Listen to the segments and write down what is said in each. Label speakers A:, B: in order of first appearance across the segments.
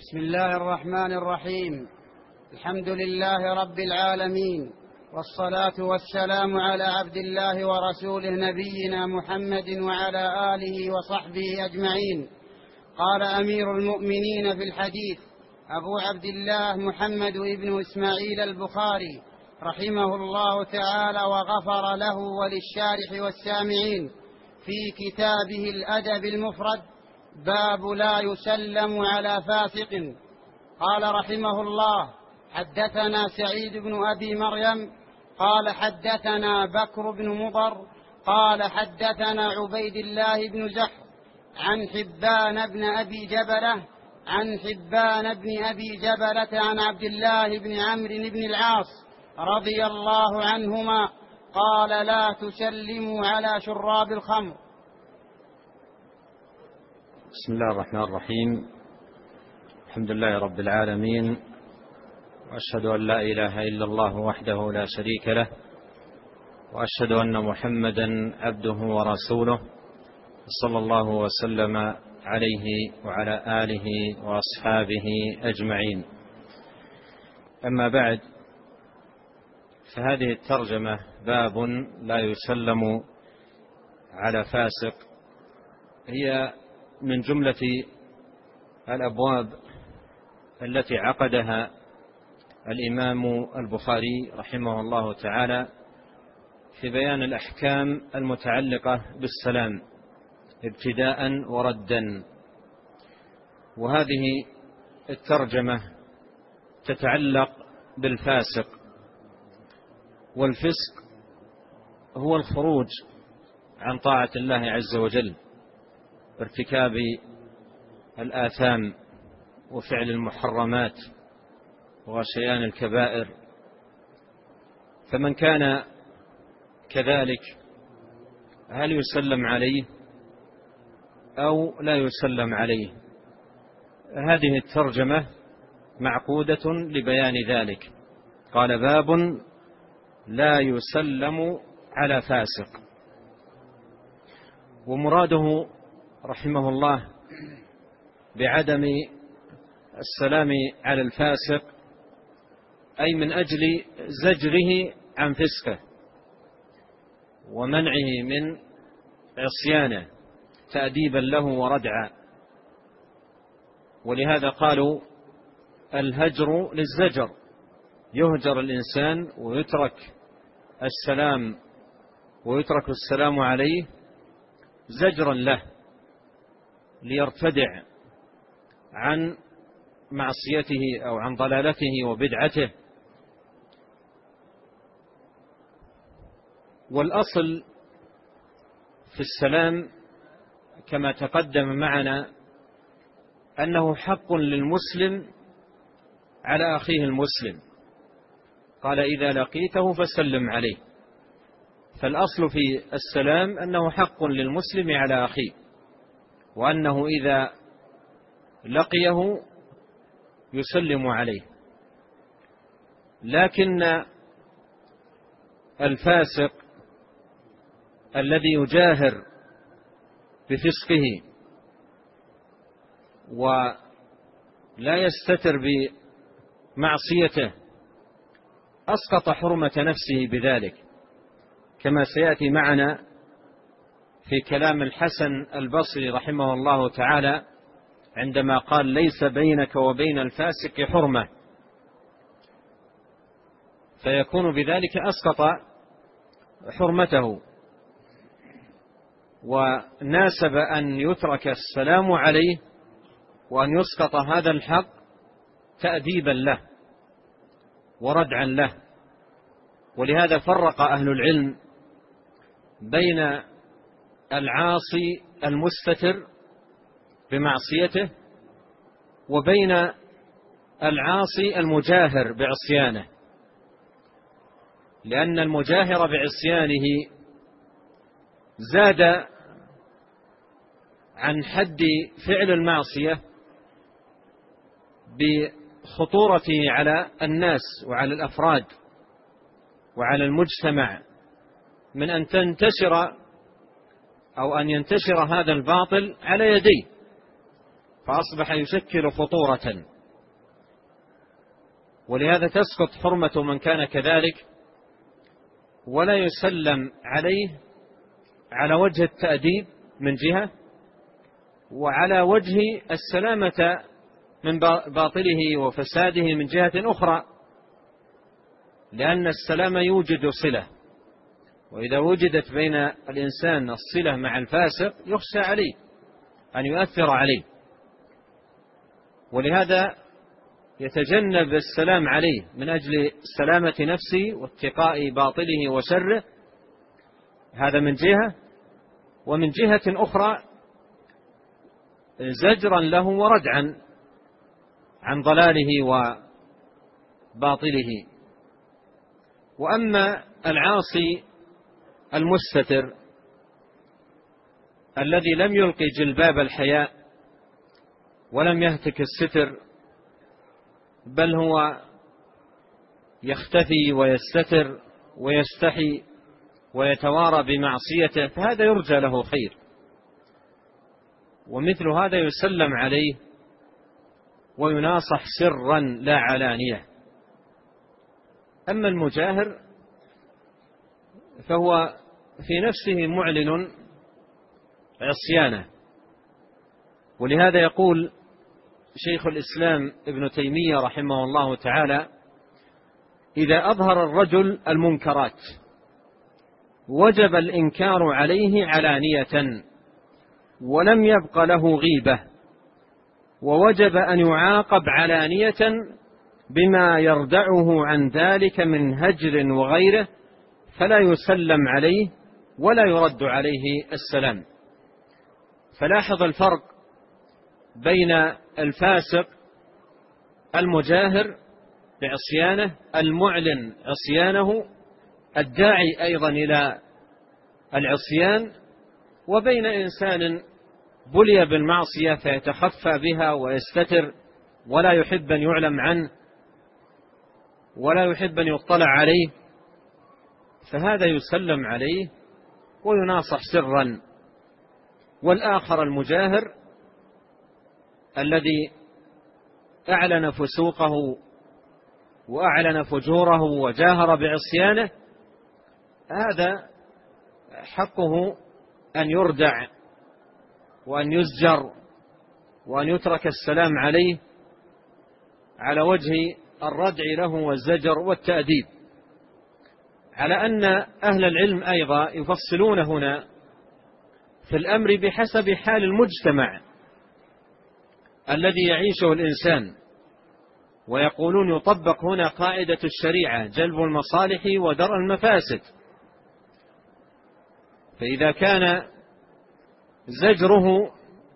A: بسم الله الرحمن الرحيم. الحمد لله رب العالمين، والصلاة والسلام على عبد الله ورسوله نبينا محمد وعلى آله وصحبه أجمعين. قال أمير المؤمنين في الحديث أبو عبد الله محمد بن إسماعيل البخاري رحمه الله تعالى وغفر له وللشارح والسامعين في كتابه الأدب المفرد: باب لا يسلم على فاسق. قال رحمه الله: حدثنا سعيد بن أبي مريم قال حدثنا بكر بن مضر قال حدثنا عبيد الله بن زحر عن حبان بن أبي جبلة عن عبد الله بن عمرو بن العاص رضي الله عنهما قال: لا تسلموا على شراب الخمر.
B: بسم الله الرحمن الرحيم. الحمد لله رب العالمين، وأشهد أن لا إله إلا الله وحده لا شريك له، وأشهد أن محمدا عبده ورسوله، صلى الله وسلم عليه وعلى آله وأصحابه أجمعين. أما بعد، فهذه الترجمة باب لا يسلم على فاسق هي من جملة الأبواب التي عقدها الإمام البخاري رحمه الله تعالى في بيان الأحكام المتعلقة بالسلام ابتداء وردا. وهذه الترجمة تتعلق بالفاسق، والفسق هو الخروج عن طاعة الله عز وجل، ارتكاب الآثام وفعل المحرمات وغشيان الكبائر. فمن كان كذلك هل يسلم عليه أو لا يسلم عليه؟ هذه الترجمة معقودة لبيان ذلك. قال: باب لا يسلم على فاسق. ومراده رحمه الله بعدم السلام على الفاسق أي من أجل زجره عن فسقه ومنعه من عصيانه تأديبا له وردعا. ولهذا قالوا: الهجر للزجر، يهجر الإنسان ويترك السلام عليه زجرا له ليرتدع عن معصيته أو عن ضلالته وبدعته. والأصل في السلام كما تقدم معنا أنه حق للمسلم على أخيه المسلم. قال: إذا لقيته فسلم عليه. فالأصل في السلام أنه حق للمسلم على أخيه، وأنه إذا لقيه يسلم عليه. لكن الفاسق الذي يجاهر بفسقه ولا يستتر بمعصيته أسقط حرمة نفسه بذلك، كما سيأتي معنا في كلام الحسن البصري رحمه الله تعالى عندما قال: ليس بينك وبين الفاسق حرمة، فيكون بذلك أسقط حرمته. وناسب أن يترك السلام عليه وأن يسقط هذا الحق تأديبا له وردعا له. ولهذا فرق أهل العلم بين العاصي المستتر بمعصيته وبين العاصي المجاهر بعصيانه، لأن المجاهر بعصيانه زاد عن حد فعل المعصية بخطورته على الناس وعلى الأفراد وعلى المجتمع، من أن تنتشر أو أن ينتشر هذا الباطل على يديه، فأصبح يشكل خطورة، ولهذا تسقط حرمة من كان كذلك، ولا يسلم عليه على وجه التأديب من جهة، وعلى وجه السلامة من باطله وفساده من جهة أخرى، لأن السلام يوجد صلة، وإذا وجدت بين الإنسان الصلة مع الفاسق يخشى عليه أن يؤثر عليه، ولهذا يتجنب السلام عليه من أجل سلامة نفسه واتقاء باطله وشره، هذا من جهة. ومن جهة أخرى زجرا له وردعا عن ضلاله وباطله. وأما العاصي المستتر الذي لم يلقي جلباب الحياء ولم يهتك الستر، بل هو يختفي ويستتر ويستحي ويتوارى بمعصيته، فهذا يرجى له خير، ومثل هذا يسلم عليه ويناصح سرا لا علانية. أما المجاهر فهو في نفسه معلن عصيانه، ولهذا يقول شيخ الإسلام ابن تيمية رحمه الله تعالى: إذا أظهر الرجل المنكرات وجب الإنكار عليه علانية ولم يبق له غيبة، ووجب أن يعاقب علانية بما يردعه عن ذلك من هجر وغيره، فلا يسلم عليه ولا يرد عليه السلام. فلاحظ الفرق بين الفاسق المجاهر بعصيانه المعلن عصيانه الداعي أيضا إلى العصيان، وبين إنسان بلي بالمعصية فيتخفى بها ويستتر ولا يحب أن يعلم عنه ولا يحب أن يطلع عليه، فهذا يسلم عليه ويناصح سرا. والآخر المجاهر الذي أعلن فسوقه وأعلن فجوره وجاهر بعصيانه، هذا حقه أن يردع وأن يزجر وأن يترك السلام عليه على وجه الردع له والزجر والتأديب، على أن أهل العلم أيضا يفصلون هنا في الأمر بحسب حال المجتمع الذي يعيشه الإنسان، ويقولون يطبق هنا قاعدة الشريعة: جلب المصالح ودرء المفاسد. فإذا كان زجره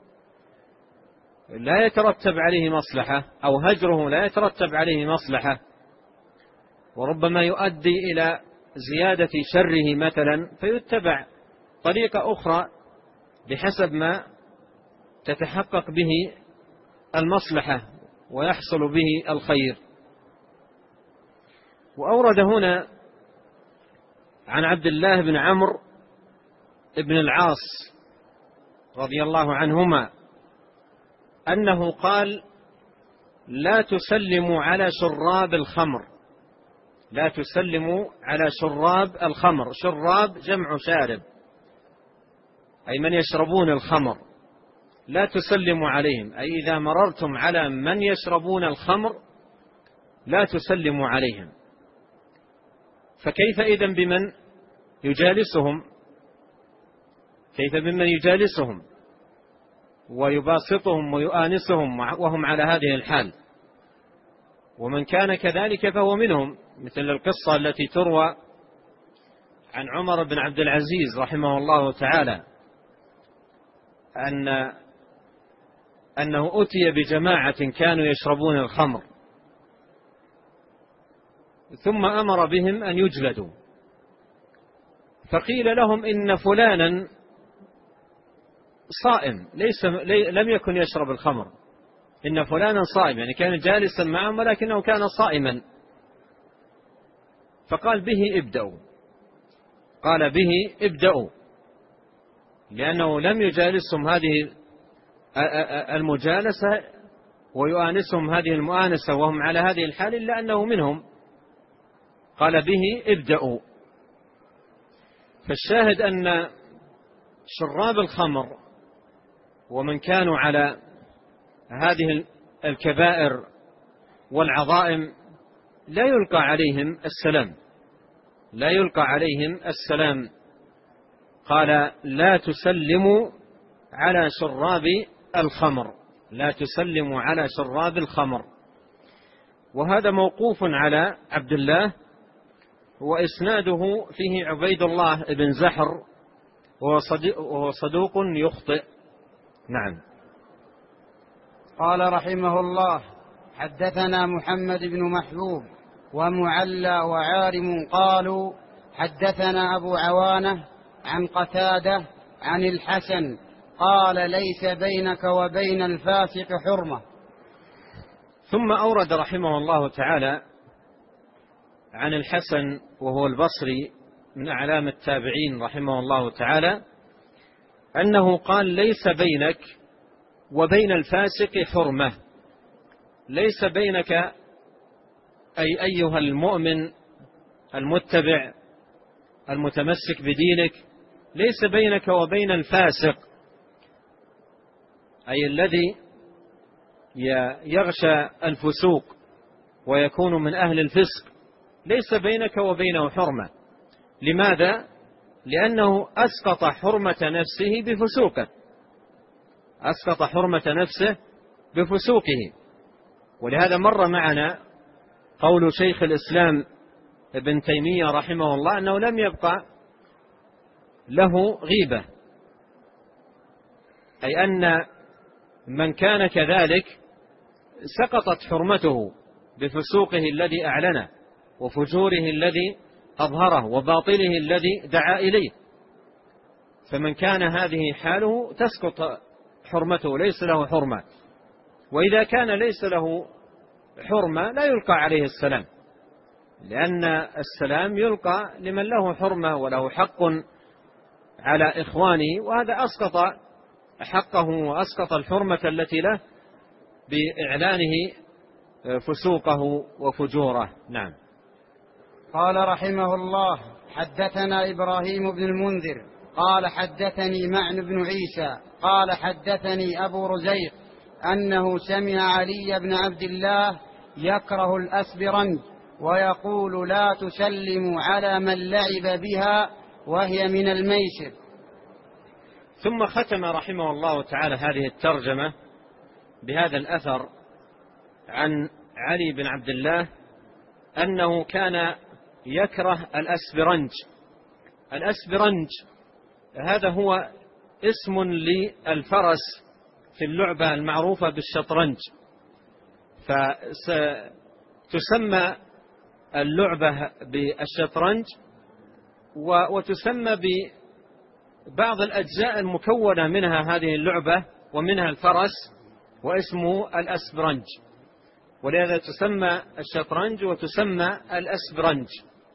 B: لا يترتب عليه مصلحة أو هجره لا يترتب عليه مصلحة وربما يؤدي إلى زيادة شره مثلا، فيتبع طريقة أخرى بحسب ما تتحقق به المصلحة ويحصل به الخير. وأورد هنا عن عبد الله بن عمرو بن العاص رضي الله عنهما أنه قال: لا تسلموا على شراب الخمر. لا تسلموا على شراب الخمر. شراب جمع شارب، أي من يشربون الخمر. لا تسلموا عليهم، أي إذا مررتم على من يشربون الخمر لا تسلموا عليهم. فكيف إذن بمن يجالسهم؟ كيف بمن يجالسهم ويباسطهم ويؤانسهم وهم على هذه الحال؟ ومن كان كذلك فهو منهم، مثل القصة التي تروى عن عمر بن عبد العزيز رحمه الله تعالى أنه أتي بجماعة كانوا يشربون الخمر، ثم أمر بهم أن يجلدوا، فقيل لهم إن فلانا صائم لم يكن يشرب الخمر، إن فلانا صائم، يعني كان جالسا معهم ولكنه كان صائما. فقال: به ابدأوا. قال: به ابدأوا، لأنه لم يجالسهم هذه المجالسة ويؤانسهم هذه المؤانسة وهم على هذه الحال إلا أنه منهم، قال به ابدأوا. فالشاهد أن شراب الخمر ومن كانوا على هذه الكبائر والعظائم لا يلقى عليهم السلام، لا يلقى عليهم السلام. قال لا تسلموا على شراب الخمر، لا تسلموا على شراب الخمر. وهذا موقوف على عبد الله، وإسناده فيه عبيد الله بن زحر وهو صدوق يخطئ. نعم.
A: قال رحمه الله: حدثنا محمد بن محبوب ومعلى وعارم قالوا حدثنا أبو عوانة عن قتادة عن الحسن قال ليس بينك وبين الفاسق حرمة.
B: ثم أورد رحمه الله تعالى عن الحسن وهو البصري من أعلام التابعين رحمه الله تعالى أنه قال ليس بينك وبين الفاسق حرمة. ليس بينك أي أيها المؤمن المتبع المتمسك بدينك، ليس بينك وبين الفاسق أي الذي يغشى الفسوق ويكون من أهل الفسق، ليس بينك وبينه حرمة. لماذا؟ لأنه أسقط حرمة نفسه بفسوقه، أسقط حرمة نفسه بفسوقه. ولهذا مر معنا قول شيخ الإسلام ابن تيمية رحمه الله أنه لم يبقى له غيبة، أي أن من كان كذلك سقطت حرمته بفسوقه الذي أعلنه وفجوره الذي أظهره وباطله الذي دعا إليه. فمن كان هذه حاله تسقط حرمته، ليس له حرمة. وإذا كان ليس له حرمة لا يلقى عليه السلام، لأن السلام يلقى لمن له حرمة وله حق على إخوانه، وهذا أسقط حقه وأسقط الحرمة التي له بإعلانه فسوقه وفجوره. نعم.
A: قال رحمه الله: حدثنا إبراهيم بن المنذر قال حدثني معن بن عيسى قال حدثني أبو رزيق أنه سمع علي بن عبد الله يكره الأسبرنج ويقول لا تسلموا على من لعب بها وهي من الميسر.
B: ثم ختم رحمه الله تعالى هذه الترجمة بهذا الأثر عن علي بن عبد الله أنه كان يكره الأسبرنج. الأسبرنج هذا هو اسم للفرس في اللعبة المعروفة بالشطرنج، فتسمى اللعبة بالشطرنج وتسمى ببعض الأجزاء المكونة منها هذه اللعبة ومنها الفرس واسمه الأسبرنج، ولهذا تسمى الشطرنج وتسمى الأسبرنج.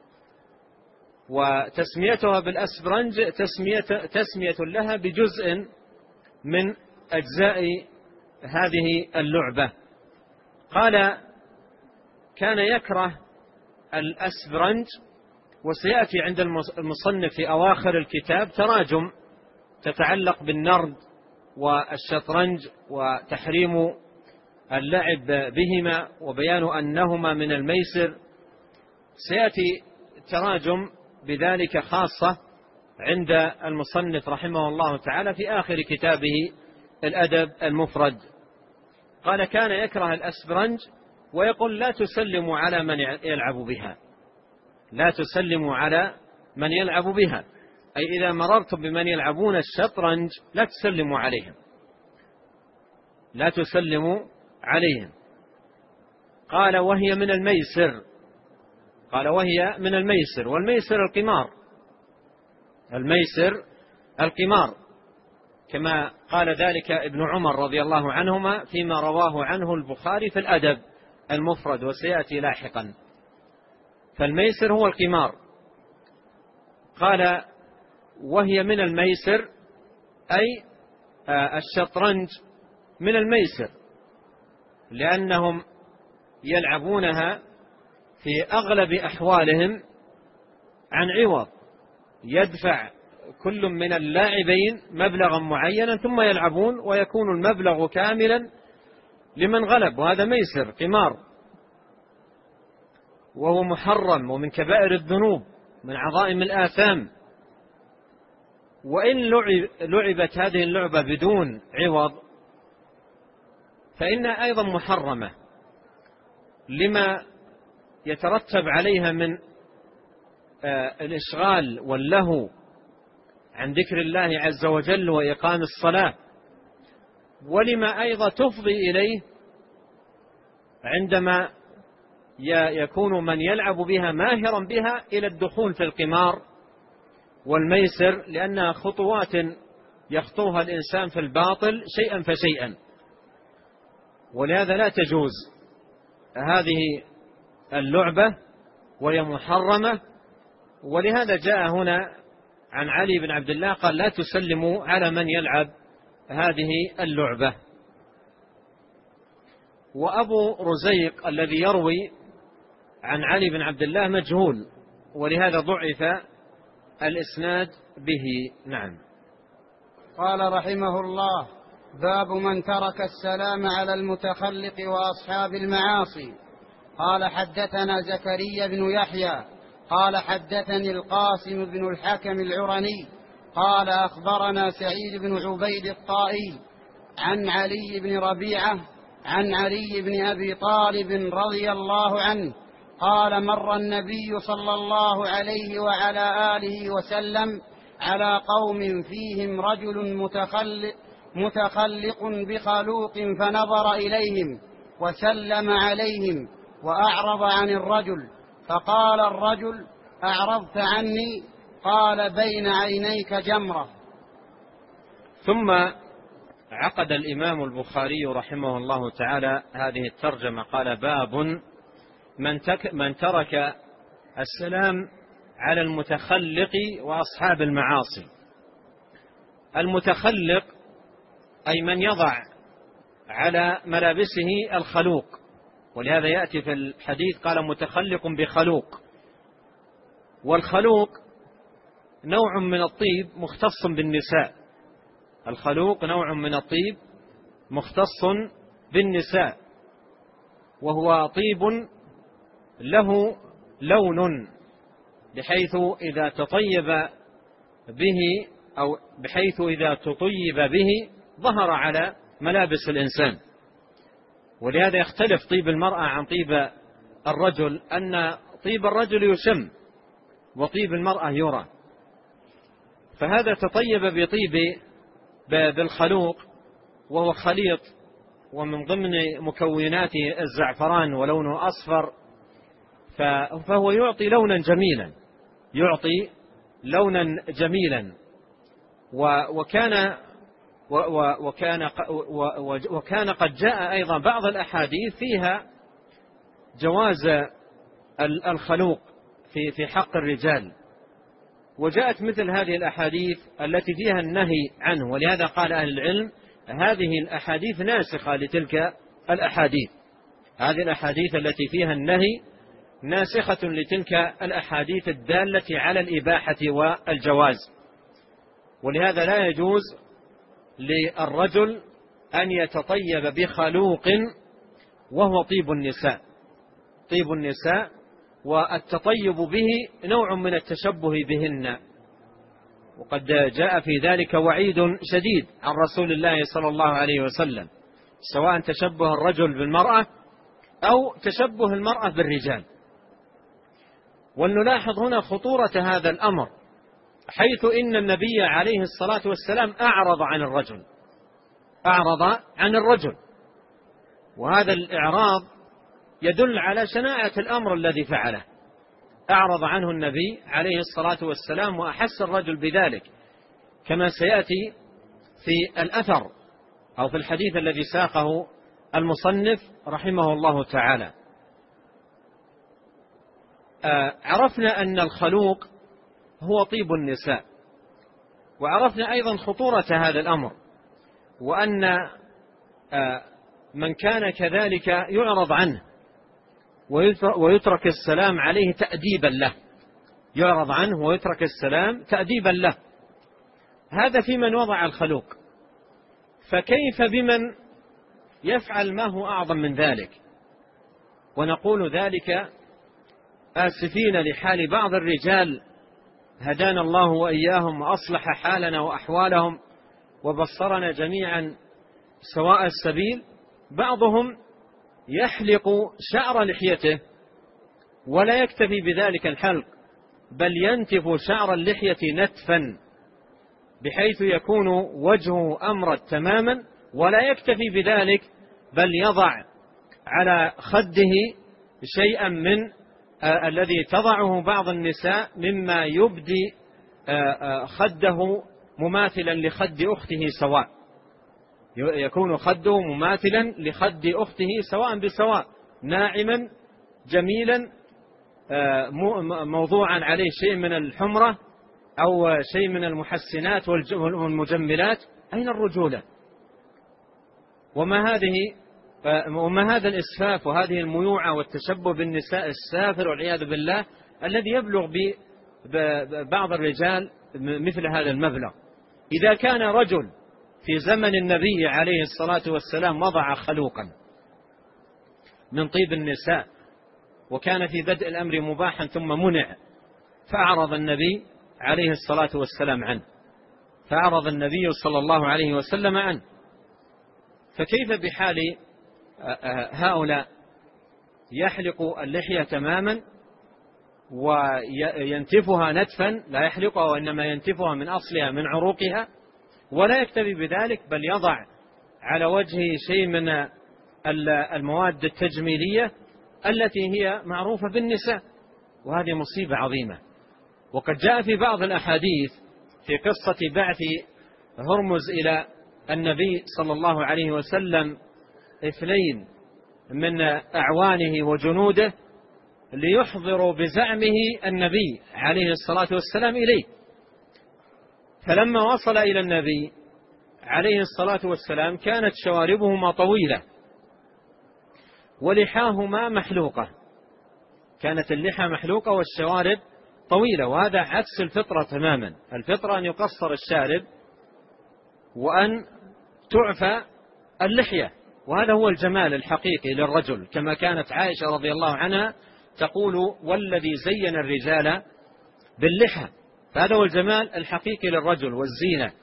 B: وتسميتها بالأسبرنج تسمية لها بجزء من أجزاء هذه اللعبة. قال كان يكره الأسبرنج، وسيأتي عند المصنف في أواخر الكتاب تراجم تتعلق بالنرد والشطرنج وتحريم اللعب بهما وبيان أنهما من الميسر. سيأتي تراجم بذلك خاصة عند المصنف رحمه الله تعالى في آخر كتابه الأدب المفرد. قال كان يكره الأسبرنج ويقول لا تسلموا على من يلعب بها، لا تسلموا على من يلعب بها، أي إذا مررتم بمن يلعبون الشطرنج لا تسلموا عليهم، لا تسلموا عليهم. قال وهي من الميسر، قال وهي من الميسر، والميسر القمار، الميسر القمار، كما قال ذلك ابن عمر رضي الله عنهما فيما رواه عنه البخاري في الأدب المفرد وسيأتي لاحقا. فالميسر هو القمار. قال وهي من الميسر أي الشطرنج من الميسر، لأنهم يلعبونها في أغلب أحوالهم عن عوض، يدفع كل من اللاعبين مبلغا معينا ثم يلعبون ويكون المبلغ كاملا لمن غلب، وهذا ميسر قمار، وهو محرم ومن كبائر الذنوب من عظائم الآثام. وإن لعبت هذه اللعبة بدون عوض فإنها أيضا محرمة لما يترتب عليها من الإشغال واللهو عن ذكر الله عز وجل وإقام الصلاة، ولما أيضا تفضي إليه عندما يكون من يلعب بها ماهرا بها إلى الدخول في القمار والميسر، لأنها خطوات يخطوها الإنسان في الباطل شيئا فشيئا، ولهذا لا تجوز هذه اللعبة وهي محرمة. ولهذا جاء هنا عن علي بن عبد الله قال: لا تسلموا على من يلعب هذه اللعبة. وأبو رزيق الذي يروي عن علي بن عبد الله مجهول، ولهذا ضعف الإسناد به. نعم.
A: قال رحمه الله: باب من ترك السلام على المتخلق وأصحاب المعاصي. قال: حدثنا زكريا بن يحيى قال: حدثني القاسم بن الحكم العرني قال: أخبرنا سعيد بن عبيد الطائي عن علي بن ربيعة عن علي بن أبي طالب رضي الله عنه قال: مر النبي صلى الله عليه وعلى آله وسلم على قوم فيهم رجل متخلق بخلوق فنظر إليهم وسلم عليهم وأعرض عن الرجل، فقال الرجل: أعرضت عني؟ قال: بين عينيك جمرة.
B: ثم عقد الإمام البخاري رحمه الله تعالى هذه الترجمة، قال: باب من ترك السلام على المتخلق وأصحاب المعاصي. المتخلق أي من يضع على ملابسه الخلوق، ولهذا يأتي في الحديث قال: متخلق بخلوق. والخلوق نوع من الطيب مختص بالنساء، الخلوق نوع من الطيب مختص بالنساء، وهو طيب له لون بحيث إذا تطيب به أو بحيث إذا تطيب به ظهر على ملابس الإنسان. ولهذا يختلف طيب المرأة عن طيب الرجل، أن طيب الرجل يشم وطيب المرأة يرى، فهذا تطيب بطيب بالخلوق وهو خليط، ومن ضمن مكوناته الزعفران ولونه أصفر، فهو يعطي لونا جميلا، يعطي لونا جميلا. وكان قد جاء أيضا بعض الأحاديث فيها جواز الخلوق في حق الرجال، وجاءت مثل هذه الأحاديث التي فيها النهي عنه، ولهذا قال أهل العلم: هذه الأحاديث ناسخة لتلك الأحاديث، هذه الأحاديث التي فيها النهي ناسخة لتلك الأحاديث الدالة على الإباحة والجواز. ولهذا لا يجوز للرجل أن يتطيب بخلوق وهو طيب النساء، طيب النساء، والتطيب به نوع من التشبه بهن، وقد جاء في ذلك وعيد شديد عن رسول الله صلى الله عليه وسلم، سواء تشبه الرجل بالمرأة أو تشبه المرأة بالرجال. ولنلاحظ هنا خطورة هذا الأمر، حيث إن النبي عليه الصلاة والسلام أعرض عن الرجل، وهذا الإعراض يدل على شناعة الأمر الذي فعله. أعرض عنه النبي عليه الصلاة والسلام وأحس الرجل بذلك، كما سيأتي في الأثر أو في الحديث الذي ساقه المصنف رحمه الله تعالى. عرفنا أن الخلوق هو طيب النساء، وعرفنا أيضا خطورة هذا الأمر، وأن من كان كذلك يعرض عنه ويترك السلام عليه تأديبا له، يعرض عنه ويترك السلام تأديبا له. هذا في من وضع الخلوق، فكيف بمن يفعل ما هو أعظم من ذلك؟ ونقول ذلك آسفين لحال بعض الرجال هدانا الله وإياهم وأصلح حالنا وأحوالهم وبصرنا جميعا سواء السبيل. بعضهم يحلق شعر لحيته ولا يكتفي بذلك الحلق، بل ينتف شعر اللحية نتفا بحيث يكون وجهه أمرد تماما، ولا يكتفي بذلك بل يضع على خده شيئا من الذي تضعه بعض النساء مما يبدي خده مماثلا لخد أخته سواء، يكون خده مماثلا لخد أخته سواء بسواء، ناعما جميلا موضوعا عليه شيء من الحمرة أو شيء من المحسنات والمجملات. أين الرجولة؟ وما هذا الإسفاف وهذه الميوعة والتشبه بالنساء السافر والعياذ بالله الذي يبلغ ببعض الرجال مثل هذا المبلغ. إذا كان رجل في زمن النبي عليه الصلاة والسلام وضع خلوقا من طيب النساء وكان في بدء الأمر مباحا ثم منع فأعرض النبي عليه الصلاة والسلام عنه، فأعرض النبي صلى الله عليه وسلم عنه، فكيف بحال هؤلاء يحلق اللحية تماما وينتفها نتفا، لا يحلقها وإنما ينتفها من أصلها من عروقها، ولا يكتفي بذلك بل يضع على وجهه شيء من المواد التجميلية التي هي معروفة بالنساء، وهذه مصيبة عظيمة. وقد جاء في بعض الأحاديث في قصة بعث هرمز إلى النبي صلى الله عليه وسلم 2 من أعوانه وجنوده ليحضروا بزعمه النبي عليه الصلاة والسلام إليه، فلما وصل إلى النبي عليه الصلاة والسلام كانت شواربهما طويلة ولحاهما محلوقة، كانت اللحى محلوقة والشوارب طويلة، وهذا عكس الفطرة تماما. الفطرة أن يقصر الشارب وأن تعفى اللحية، وهذا هو الجمال الحقيقي للرجل، كما كانت عائشة رضي الله عنها تقول والذي زين الرجال باللحى، فهذا هو الجمال الحقيقي للرجل والزينة.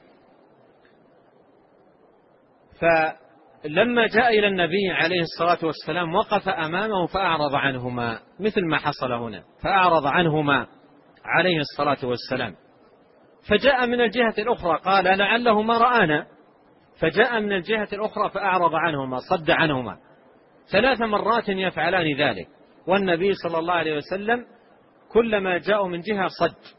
B: فلما جاء إلى النبي عليه الصلاة والسلام وقف أمامه فأعرض عنهما، مثل ما حصل هنا، فأعرض عنهما عليه الصلاة والسلام. فجاء من الجهة الأخرى قال لعله ما رآنا، فجاء من الجهة الأخرى فأعرض عنهما، صد عنهما 3 مرات يفعلان ذلك، والنبي صلى الله عليه وسلم كلما جاءوا من جهة صد.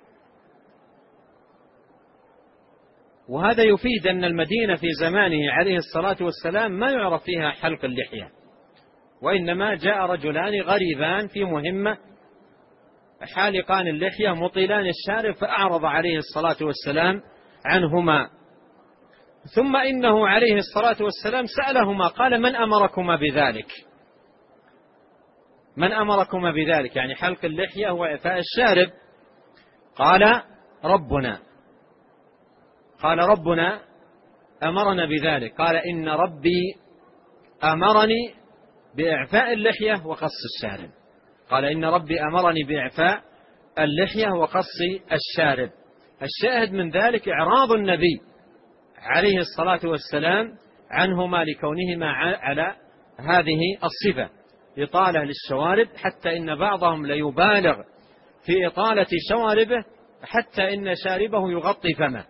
B: وهذا يفيد أن المدينة في زمانه عليه الصلاة والسلام ما يعرف فيها حلق اللحية، وإنما جاء رجلان غريبان في مهمة حالقان اللحية مطيلان الشارب، فأعرض عليه الصلاة والسلام عنهما. ثم إنه عليه الصلاة والسلام سألهما قال من أمركما بذلك؟ من أمركما بذلك؟ يعني حلق اللحية وإعفاء الشارب. قال ربنا، قال ربنا أمرنا بذلك. قال إن ربي أمرني بإعفاء اللحية وقص الشارب. قال إن ربي أمرني بإعفاء اللحية وقص الشارب. الشاهد من ذلك إعراض النبي عليه الصلاة والسلام عنهما لكونهما على هذه الصفة، إطالة للشوارب، حتى إن بعضهم ليبالغ في إطالة شواربه حتى إن شاربه يغطي فمه،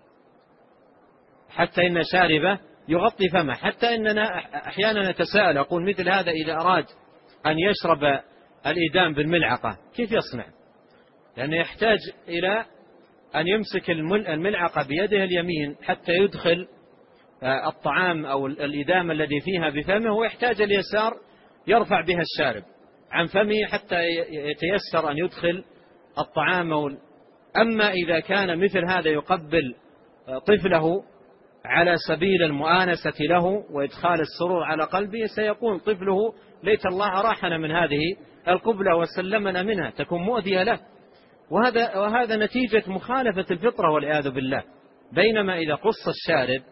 B: حتى إن شاربه يغطي فمه، حتى إننا أحيانا نتساءل أقول مثل هذا إذا أراد أن يشرب الإدام بالملعقة كيف يصنع؟ لأنه يحتاج إلى أن يمسك الملعقة بيده اليمين حتى يدخل الطعام أو الإدام الذي فيها بفمه، ويحتاج اليسار يرفع بها الشارب عن فمه حتى يتيسر أن يدخل الطعام. أما إذا كان مثل هذا يقبل طفله على سبيل المؤانسة له وإدخال السرور على قلبه سيقول طفله ليت الله أراحنا من هذه القبلة وسلمنا منها، تكون مؤذية له. وهذا نتيجة مخالفة الفطرة والعياذ بالله. بينما إذا قص الشارب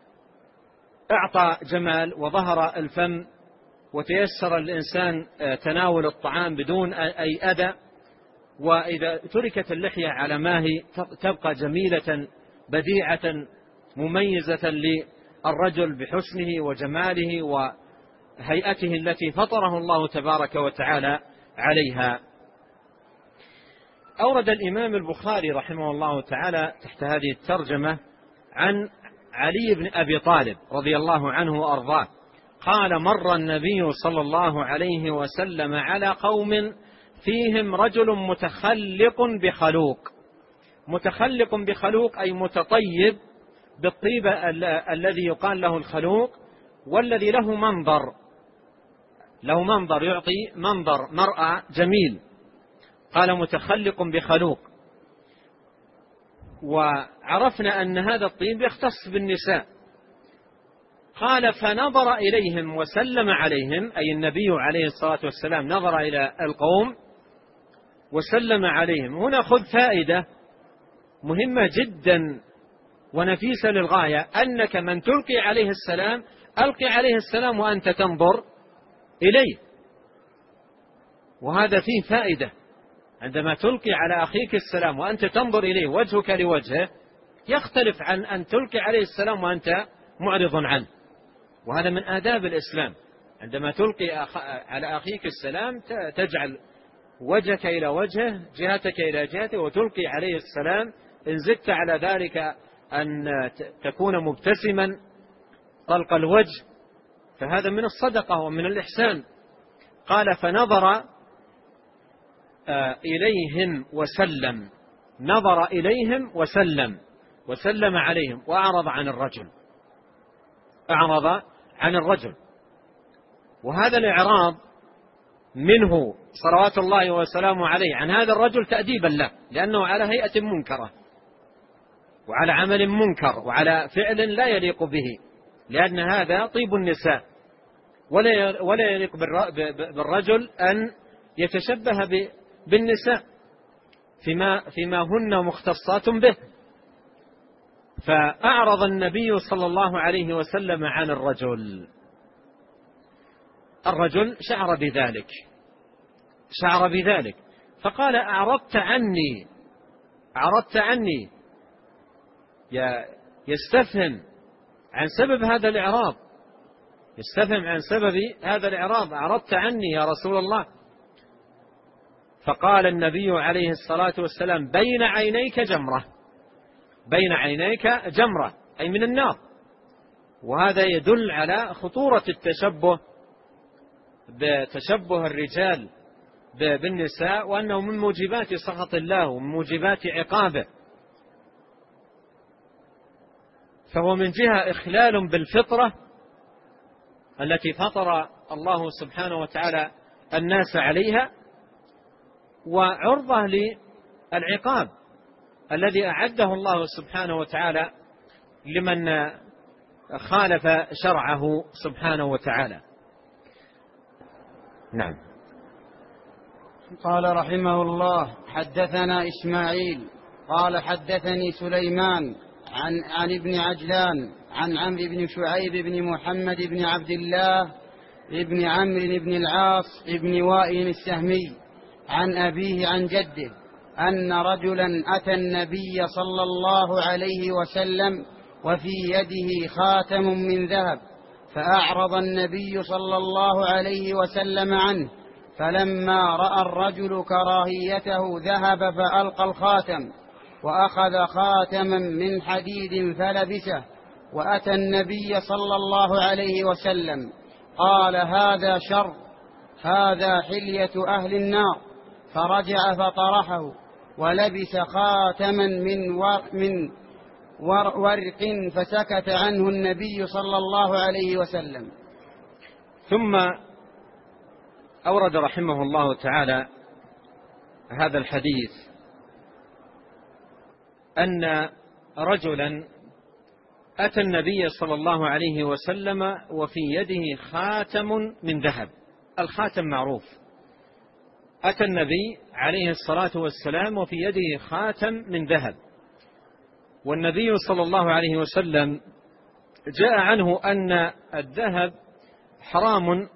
B: أعطى جمال وظهر الفم وتيسر الإنسان تناول الطعام بدون أي أذى، وإذا تركت اللحية على ما هي تبقى جميلة بديعة مميزة للرجل بحسنه وجماله وهيئته التي فطره الله تبارك وتعالى عليها. أورد الإمام البخاري رحمه الله تعالى تحت هذه الترجمة عن علي بن أبي طالب رضي الله عنه وأرضاه قال: مر النبي صلى الله عليه وسلم على قوم فيهم رجل متخلق بخلوق. متخلق بخلوق أي متطيب بالطيب الذي يقال له الخلوق، والذي له منظر يعطي منظر مرأة جميل. قال متخلق بخلوق. وعرفنا أن هذا الطيب يختص بالنساء. قال: فنظر إليهم وسلم عليهم، أي النبي عليه الصلاة والسلام نظر إلى القوم وسلم عليهم. هنا خذ فائدة مهمة جدا ونفيسة للغاية، أنك من تلقي عليه السلام ألقي عليه السلام وأنت تنظر إليه. وهذا فيه فائدة، عندما تلقي على أخيك السلام وأنت تنظر إليه وجهك لوجهه يختلف عن أن تلقي عليه السلام وأنت معرض عنه. وهذا من آداب الإسلام، عندما تلقي على أخيك السلام تجعل وجهك إلى وجهه، جهتك إلى جهته، وتلقي عليه السلام. إن زدت على ذلك أن تكون مبتسما طلق الوجه فهذا من الصدقة ومن الإحسان. قال: فنظر إليهم وسلم، نظر إليهم وسلم عليهم وأعرض عن الرجل. وهذا الإعراض منه صلوات الله وسلامه عليه عن هذا الرجل تأديبا له، لأنه على هيئة منكرة وعلى عمل منكر وعلى فعل لا يليق به، لأن هذا طيب النساء، ولا يليق بالرجل أن يتشبه بالنساء فيما هن مختصات به. فأعرض النبي صلى الله عليه وسلم عن الرجل شعر بذلك فقال: أعرضت عني. يستفهم عن سبب هذا الإعراض، أعرضت عني يا رسول الله. فقال النبي عليه الصلاة والسلام: بين عينيك جمرة، أي من النار. وهذا يدل على خطورة بتشبه الرجال بالنساء، وأنه من موجبات سخط الله ومن موجبات عقابه. فهو من جهة إخلال بالفطرة التي فطر الله سبحانه وتعالى الناس عليها، وعرضة للعقاب الذي أعده الله سبحانه وتعالى لمن خالف شرعه سبحانه وتعالى. نعم.
A: قال رحمه الله: حدثنا إسماعيل قال حدثني سليمان عن ابن عجلان عن عمرو بن شعيب بن محمد بن عبد الله بن عمرو بن العاص بن وائل السهمي عن أبيه عن جده أن رجلا أتى النبي صلى الله عليه وسلم وفي يده خاتم من ذهب، فأعرض النبي صلى الله عليه وسلم عنه، فلما رأى الرجل كراهيته ذهب فألقى الخاتم وأخذ خاتما من حديد فلبسه، وأتى النبي صلى الله عليه وسلم قال: هذا شر، هذا حلية أهل النار. فرجع فطرحه ولبس خاتما من ورق فسكت عنه النبي صلى الله عليه وسلم.
B: ثم أورد رحمه الله تعالى هذا الحديث أن رجلا أتى النبي صلى الله عليه وسلم وفي يده خاتم من ذهب. الخاتم معروف. أتى النبي عليه الصلاة والسلام وفي يده خاتم من ذهب، والنبي صلى الله عليه وسلم جاء عنه أن الذهب حرام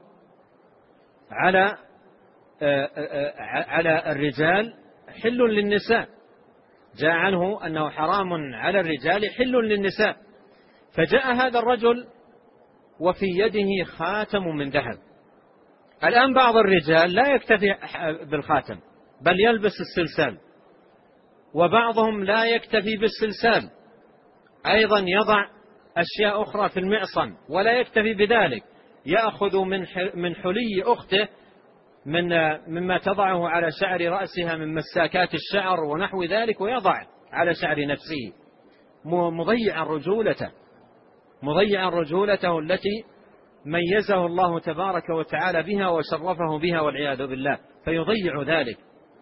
B: على الرجال حل للنساء. جاء عنه أنه حرام على الرجال حل للنساء. فجاء هذا الرجل وفي يده خاتم من ذهب. الآن بعض الرجال لا يكتفي بالخاتم بل يلبس السلسال، وبعضهم لا يكتفي بالسلسال، أيضا يضع أشياء أخرى في المعصم، ولا يكتفي بذلك، يأخذ من حلي أخته مما تضعه على شعر رأسها من مساكات الشعر ونحو ذلك، ويضع على شعر نفسه، مضيعا رجولته التي ميزه الله تبارك وتعالى بها وشرفه بها والعياذ بالله، فيضيع ذلك.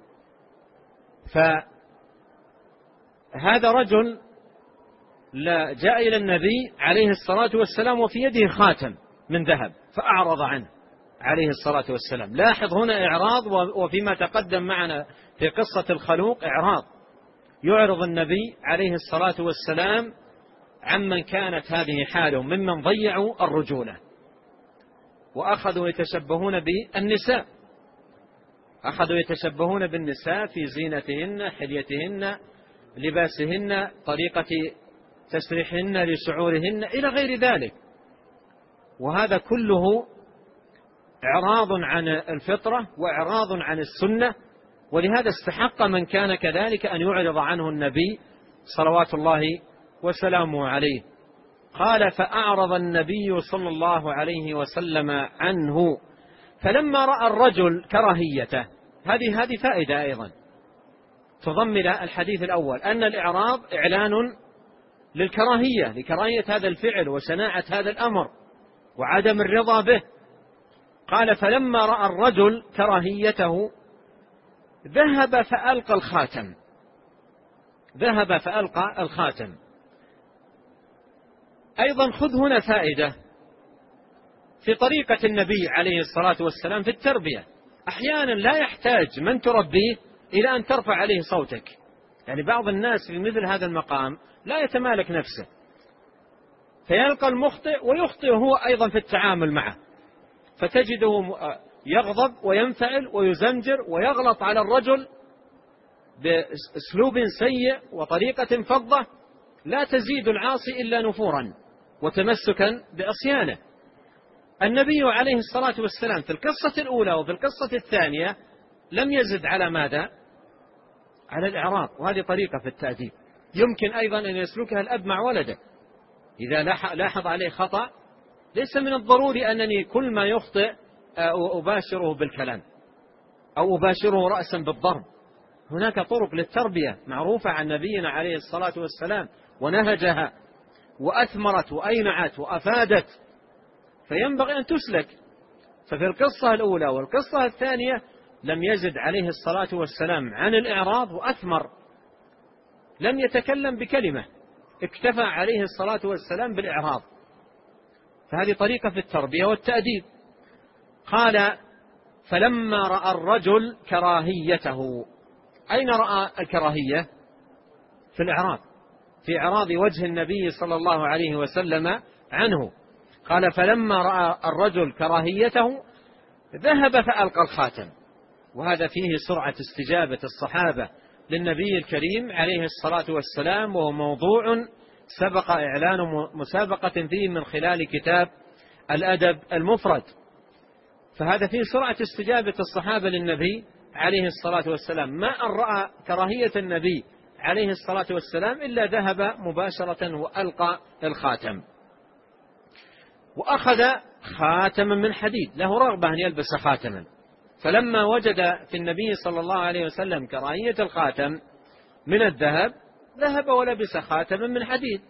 B: فهذا رجل جاء إلى النبي عليه الصلاة والسلام وفي يده خاتم من ذهب فأعرض عنه عليه الصلاة والسلام. لاحظ هنا إعراض، وفيما تقدم معنا في قصة الخلوق إعراض، يعرض النبي عليه الصلاة والسلام عمن كانت هذه حالهم ممن ضيعوا الرجولة وأخذوا يتشبهون بالنساء، أخذوا يتشبهون بالنساء في زينتهن، حليتهن، لباسهن، طريقة تسريحهن لشعورهن إلى غير ذلك. وهذا كله إعراض عن الفطرة وإعراض عن السنة، ولهذا استحق من كان كذلك أن يعرض عنه النبي صلوات الله وسلامه عليه. قال: فأعرض النبي صلى الله عليه وسلم عنه فلما رأى الرجل كراهيته. هذه فائدة أيضا تضمن الحديث الأول، أن الإعراض إعلان لكراهية هذا الفعل وشناعة هذا الأمر وعدم الرضا به. قال: فلما رأى الرجل كراهيته ذهب فألقى الخاتم. أيضا خذ هنا فائدة في طريقة النبي عليه الصلاة والسلام في التربية. أحيانا لا يحتاج من تربيه إلى أن ترفع عليه صوتك، يعني بعض الناس في مثل هذا المقام لا يتمالك نفسه، فيلقى المخطئ ويخطئ هو أيضا في التعامل معه، فتجده يغضب وينفعل ويزمجر ويغلط على الرجل بأسلوب سيء وطريقة فظة لا تزيد العاصي إلا نفورا وتمسكا بأصيانه. النبي عليه الصلاة والسلام في القصة الأولى وفي القصة الثانية لم يزد على ماذا؟ على الإعراض. وهذه طريقة في التأديب يمكن أيضا أن يسلكها الأب مع ولده. إذا لاحظ عليه خطأ ليس من الضروري أنني كل ما يخطئ أباشره بالكلام أو أباشره رأسا بالضرب. هناك طرق للتربية معروفة عن نبينا عليه الصلاة والسلام ونهجها وأثمرت وأينعت وأفادت، فينبغي أن تسلك. ففي القصة الأولى والقصة الثانية لم يزد عليه الصلاة والسلام عن الإعراض وأثمر، لم يتكلم بكلمة، اكتفى عليه الصلاة والسلام بالإعراض. فهذه طريقة في التربية والتأديب. قال: فلما رأى الرجل كراهيته. أين رأى الكراهية؟ في الإعراض، في إعراض وجه النبي صلى الله عليه وسلم عنه. قال: فلما رأى الرجل كراهيته ذهب فألقى الخاتم. وهذا فيه سرعة استجابة الصحابة للنبي الكريم عليه الصلاة والسلام، وهو موضوع سبق إعلان مسابقة فيه من خلال كتاب الأدب المفرد. فهذا فيه سرعة استجابة الصحابة للنبي عليه الصلاة والسلام. ما أن رأى كراهية النبي عليه الصلاة والسلام إلا ذهب مباشرة وألقى الخاتم، وأخذ خاتما من حديد، له رغبة أن يلبس خاتما. فلما وجد في النبي صلى الله عليه وسلم كراهية الخاتم من الذهب ذهب ولبس خاتما من حديد.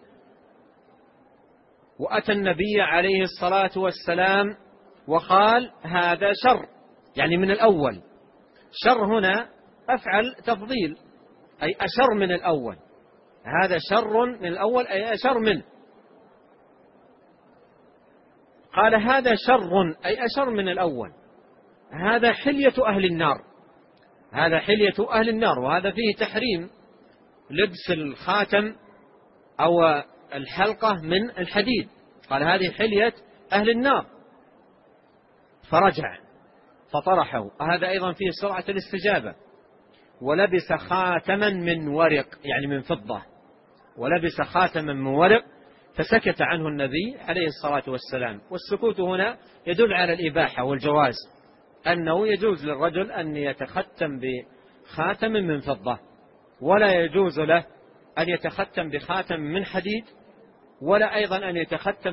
B: وأتى النبي عليه الصلاة والسلام وقال: هذا شر، يعني من الأول. شر هنا أفعل تفضيل، أي أشر من الأول. هذا شر من الأول أي أشر منه. قال هذا شر، أي أشر من الأول، هذا حلية أهل النار، هذا حلية أهل النار. وهذا فيه تحريم لبس الخاتم أو الحلقة من الحديد، قال هذه حلية أهل النار، فرجع فطرحه. هذا أيضا فيه سرعة الاستجابة. ولبس خاتما من ورق، يعني من فضة، ولبس خاتما من ورق، فسكت عنه النبي عليه الصلاة والسلام. والسكوت هنا يدل على الإباحة والجواز، أنه يجوز للرجل أن يتختم بخاتم من فضة، ولا يجوز له أن يتختم بخاتم من حديد، ولا أيضا أن يتختم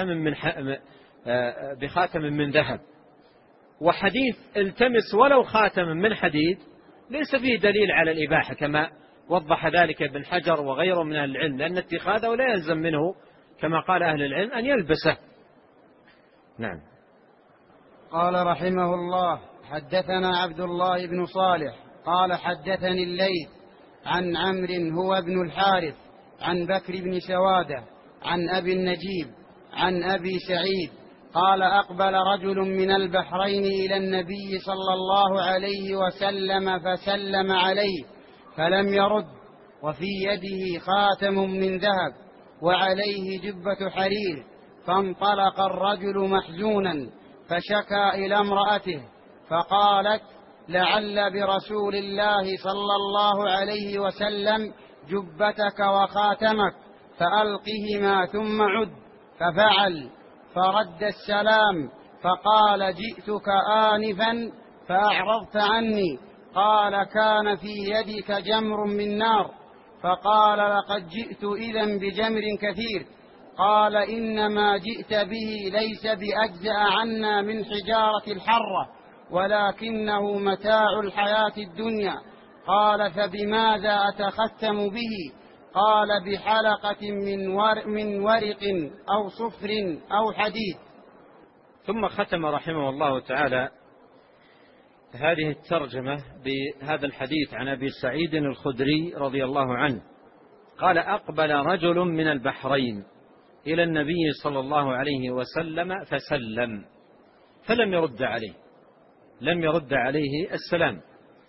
B: بخاتم من ذهب. وحديث التمس ولو خاتم من حديد ليس فيه دليل على الإباحة، كما وضح ذلك ابن حجر وغيره من أهل العلم، لأن اتخاذه لا يلزم منه كما قال أهل العلم أن يلبسه. نعم.
A: قال رحمه الله: حدثنا عبد الله بن صالح قال حدثني الليث عن عمرو هو ابن الحارث عن بكر بن سوادة عن أبي النجيب عن أبي سعيد قال: أقبل رجل من البحرين إلى النبي صلى الله عليه وسلم فسلم عليه فلم يرد، وفي يده خاتم من ذهب وعليه جبة حرير، فانطلق الرجل محزونا فشكى إلى امرأته فقالت: لعل برسول الله صلى الله عليه وسلم جبتك وخاتمك فألقهما ثم عد. ففعل، فرد السلام فقال: جئتك آنفا فأعرضت عني. قال: كان في يدك جمر من نار. فقال: لقد جئت إذن بجمر كثير. قال: إنما جئت به ليس بأجزأ عنا من حجارة الحرة، ولكنه متاع الحياة الدنيا. قال: فبماذا أتختم به؟ قال: بحلقة من ورق أو صفر أو حديد.
B: ثم ختم رحمه الله تعالى هذه الترجمة بهذا الحديث عن أبي سعيد الخدري رضي الله عنه قال: أقبل رجل من البحرين إلى النبي صلى الله عليه وسلم فسلم فلم يرد عليه، لم يرد عليه السلام.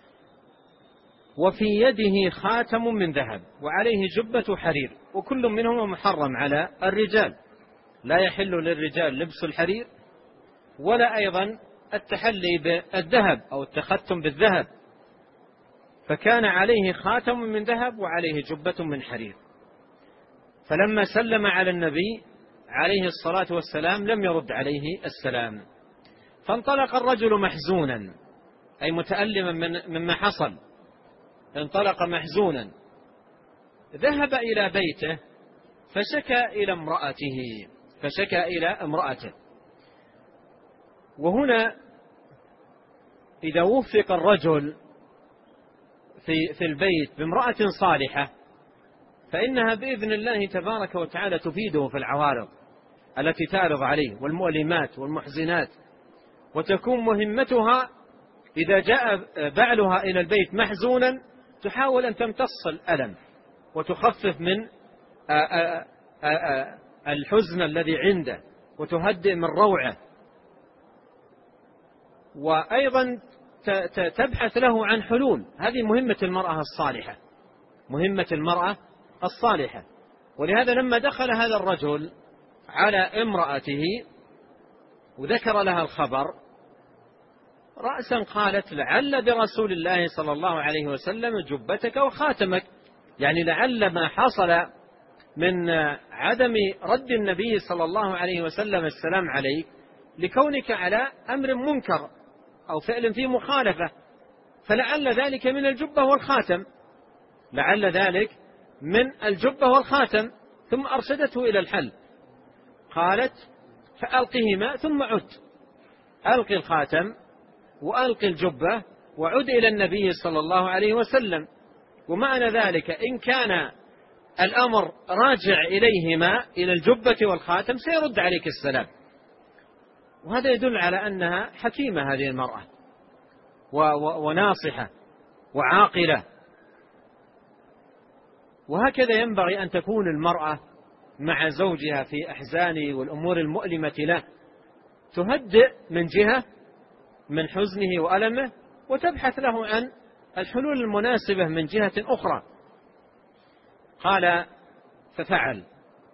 B: وفي يده خاتم من ذهب وعليه جبة حرير، وكل منهما محرم على الرجال، لا يحل للرجال لبس الحرير ولا أيضا التحلي بالذهب أو التختم بالذهب. فكان عليه خاتم من ذهب وعليه جبة من حرير. فلما سلم على النبي عليه الصلاة والسلام لم يرد عليه السلام، فانطلق الرجل محزونا، أي متألما مما حصل، انطلق محزونا، ذهب إلى بيته فشكى إلى امرأته. وهنا إذا وفق الرجل في البيت بامرأة صالحة فإنها بإذن الله تبارك وتعالى تفيده في العوارض التي تعرض عليه والمؤلمات والمحزنات، وتكون مهمتها إذا جاء بعلها إلى البيت محزونا تحاول أن تمتص الألم وتخفف من الحزن الذي عنده وتهدئ من روعه، وأيضا تبحث له عن حلول. هذه مهمة المرأة الصالحة، مهمة المرأة الصالحة. ولهذا لما دخل هذا الرجل على امرأته وذكر لها الخبر رأسا قالت: لعل برسول الله صلى الله عليه وسلم جبتك وخاتمك، يعني لعل ما حصل من عدم رد النبي صلى الله عليه وسلم السلام عليك لكونك على أمر منكر أو فعل فيه مخالفة، فلعل ذلك من الجبة والخاتم، لعل ذلك من الجبة والخاتم. ثم أرشدته إلى الحل، قالت: فألقهما ثم عد، ألقي الخاتم وألقي الجبة وعد إلى النبي صلى الله عليه وسلم. ومعنى ذلك إن كان الأمر راجع إليهما إلى الجبة والخاتم سيرد عليك السلام. وهذا يدل على أنها حكيمة هذه المرأة وناصحة وعاقلة. وهكذا ينبغي أن تكون المرأة مع زوجها في أحزانه والأمور المؤلمة له، تهدئ من جهة من حزنه وألمه، وتبحث له عن الحلول المناسبة من جهة أخرى. قال ففعل،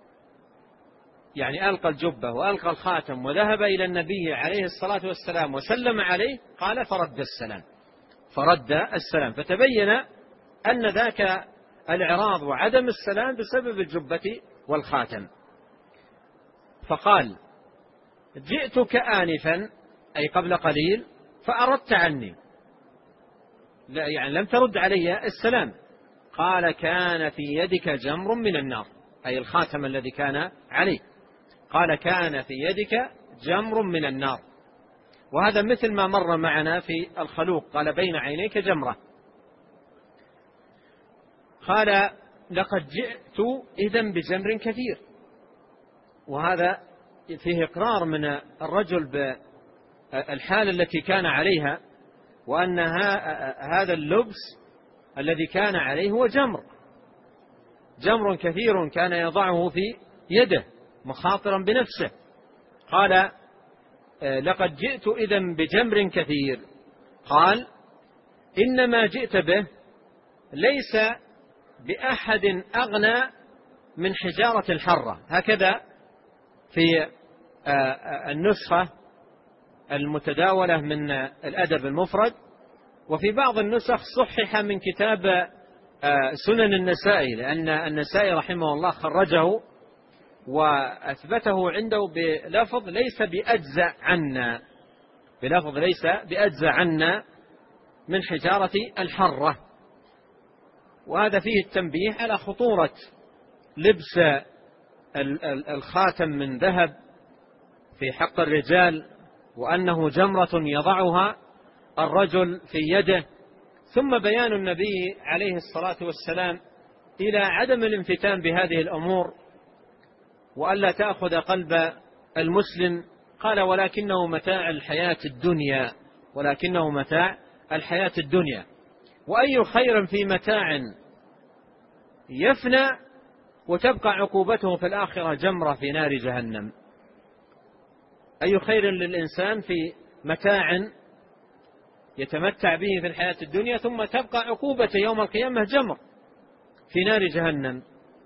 B: يعني ألقى الجبة وألقى الخاتم وذهب إلى النبي عليه الصلاة والسلام وسلم عليه. قال فرد السلام، فتبين أن ذاك الإعراض وعدم السلام بسبب الجبة والخاتم. فقال جئتك آنفا، أي قبل قليل، فأردت عني، لا يعني لم ترد علي السلام. قال كان في يدك جمر من النار، أي الخاتم الذي كان عليه. قال كان في يدك جمر من النار، وهذا مثل ما مر معنا في الخلوق، قال بين عينيك جمرة. قال لقد جئت إذن بجمر كثير، وهذا فيه إقرار من الرجل بالحال التي كان عليها، وأن هذا اللبس الذي كان عليه هو جمر كثير كان يضعه في يده مخاطرا بنفسه. قال لقد جئت إذن بجمر كثير. قال إنما جئت به ليس بأحد أغنى من حجارة الحرة، هكذا في النسخة المتداولة من الأدب المفرد، وفي بعض النسخ صحح من كتاب سنن النسائي، لأن النسائي رحمه الله خرجه وأثبته عنده بلفظ ليس بأجزع عنا من حجارة الحرة. وهذا فيه التنبيه على خطورة لبس الخاتم من ذهب في حق الرجال، وأنه جمرة يضعها الرجل في يده. ثم بيان النبي عليه الصلاة والسلام إلى عدم الانفتان بهذه الأمور، وألا تأخذ قلب المسلم. قال ولكنه متاع الحياة الدنيا، وأي خير في متاع يفنى وتبقى عقوبته في الآخرة جمرة في نار جهنم. أي خير للإنسان في متاع يتمتع به في الحياة الدنيا ثم تبقى عقوبته يوم القيامة جمر في نار جهنم.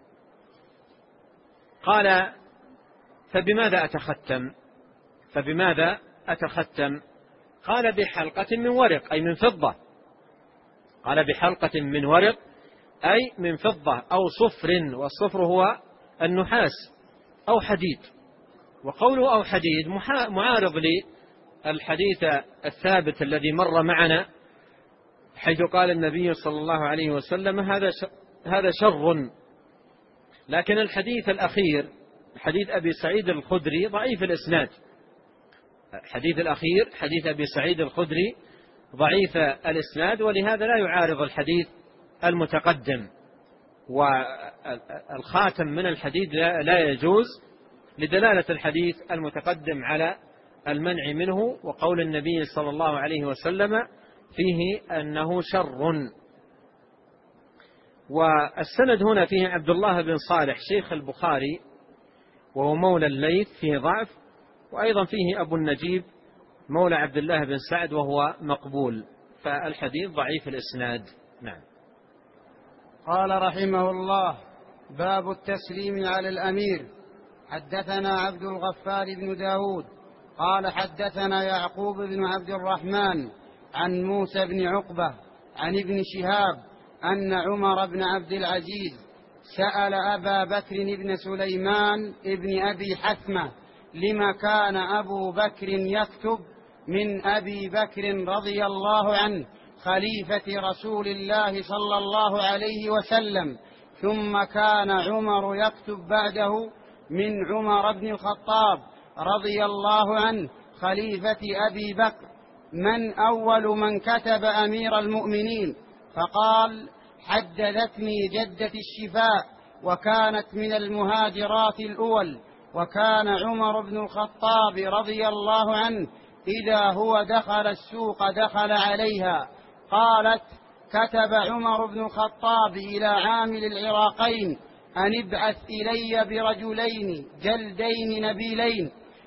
B: قال فبماذا أتختم؟ قال بحلقة من ورق، أي من فضة. قال بحلقة من ورق أي من فضة أو صفر، والصفر هو النحاس أو حديد. وقوله أو حديد معارض للحديث الثابت الذي مر معنا، حيث قال النبي صلى الله عليه وسلم هذا شر. لكن الحديث الأخير حديث أبي سعيد الخدري ضعيف الإسناد. الحديث الأخير حديث أبي سعيد الخدري ضعيف الإسناد، ولهذا لا يعارض الحديث المتقدم. والخاتم من الحديد لا يجوز لدلالة الحديث المتقدم على المنع منه، وقول النبي صلى الله عليه وسلم فيه أنه شر. والسند هنا فيه عبد الله بن صالح شيخ البخاري وهو مولى الليث فيه ضعف، وأيضا فيه أبو النجيب مولى عبد الله بن سعد وهو مقبول، فالحديث ضعيف الإسناد. نعم.
A: قال رحمه الله: باب التسليم على الأمير. حدثنا عبد الغفار بن داود قال حدثنا يعقوب بن عبد الرحمن عن موسى بن عقبة عن ابن شهاب أن عمر بن عبد العزيز سأل أبا بكر بن سليمان ابن أبي حثمة لما كان أبو بكر يكتب من أبي بكر رضي الله عنه خليفة رسول الله صلى الله عليه وسلم، ثم كان عمر يكتب بعده من عمر بن الخطاب رضي الله عنه خليفة أبي بكر، من أول من كتب أمير المؤمنين؟ فقال: حدثتني جدة الشفاء، وكانت من المهاجرات الأول، وكان عمر بن الخطاب رضي الله عنه إذا هو دخل السوق دخل عليها. قالت: كتب عمر بن الخطاب إلى عامل العراقين أن ابعث إلي برجلين جلدين نبيلين،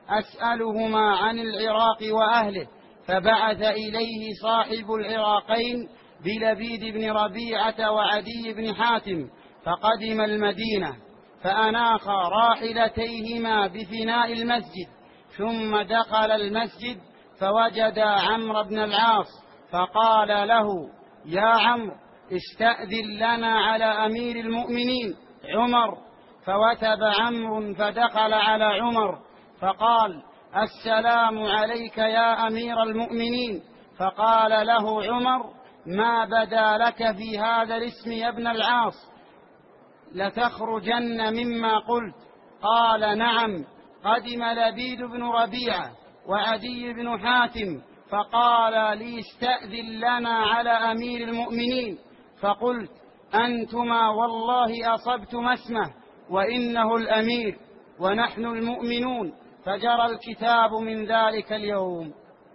A: أسألهما عن العراق وأهله، فبعث إليه صاحب العراقين بلبيد بن ربيعة وعدي بن حاتم، فقدم المدينة فأناخا راحلتيهما بفناء المسجد، ثم دخل المسجد فوجد عمرو بن العاص، فقال له: يا عمرو، استأذن لنا على أمير المؤمنين عمر. فوثب عمرو فدخل على عمر فقال: السلام عليك يا أمير المؤمنين. فقال له عمر: ما بدا لك في هذا الاسم يا ابن العاص؟ لتخرجن مما قلت. قال: نعم، قدم لبيد بن ربيعة وعدي بن حاتم، فقال لي: استأذن لنا على أمير المؤمنين. فقلت: أنتما والله أصبتما اسمه، وإنه الأمير ونحن المؤمنون. فجرى الكتاب من ذلك اليوم.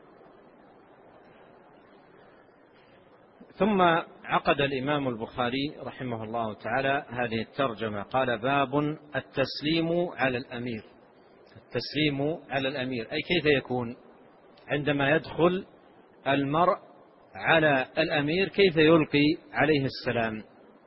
B: ثم عقد الإمام البخاري رحمه الله تعالى هذه الترجمة، قال: باب التسليم على الأمير. التسليم على الأمير أي كيف يكون عندما يدخل المرء على الأمير، كيف يلقي عليه السلام.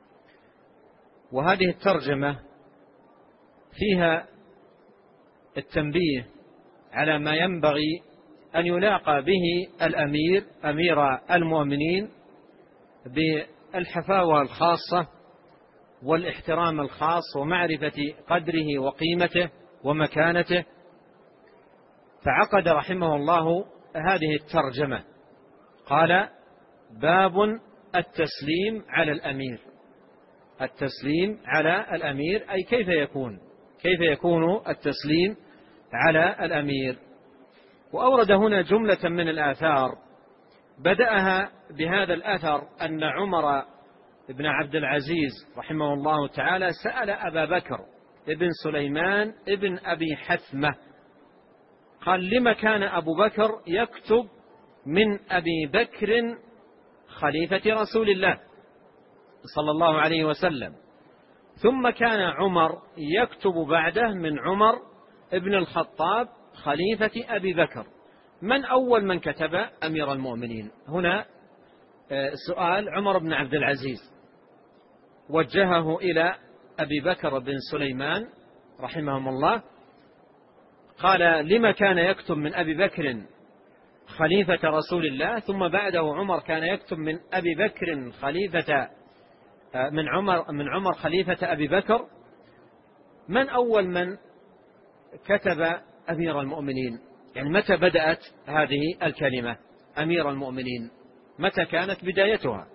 B: وهذه الترجمة فيها التنبيه على ما ينبغي أن يلاقى به الأمير أمير المؤمنين بالحفاوة الخاصة والاحترام الخاص ومعرفة قدره وقيمته ومكانته. فعقد رحمه الله هذه الترجمة، قال: باب التسليم على الأمير. التسليم على الأمير أي كيف يكون التسليم على الأمير. وأورد هنا جملة من الآثار، بدأها بهذا الأثر أن عمر بن عبد العزيز رحمه الله تعالى سأل أبا بكر ابن سليمان ابن أبي حثمة، قال: لما كان أبو بكر يكتب من أبي بكر خليفة رسول الله صلى الله عليه وسلم، ثم كان عمر يكتب بعده من عمر ابن الخطاب خليفة أبي بكر، من أول من كتب أمير المؤمنين؟ هنا سؤال عمر بن عبد العزيز وجهه إلى أبي بكر بن سليمان رحمهم الله، قال: لما كان يكتب من أبي بكر خليفة رسول الله، ثم بعده عمر كان يكتب من أبي بكر خليفة من عمر خليفة أبي بكر، من أول من كتب أمير المؤمنين؟ يعني متى بدأت هذه الكلمة أمير المؤمنين؟ متى كانت بدايتها؟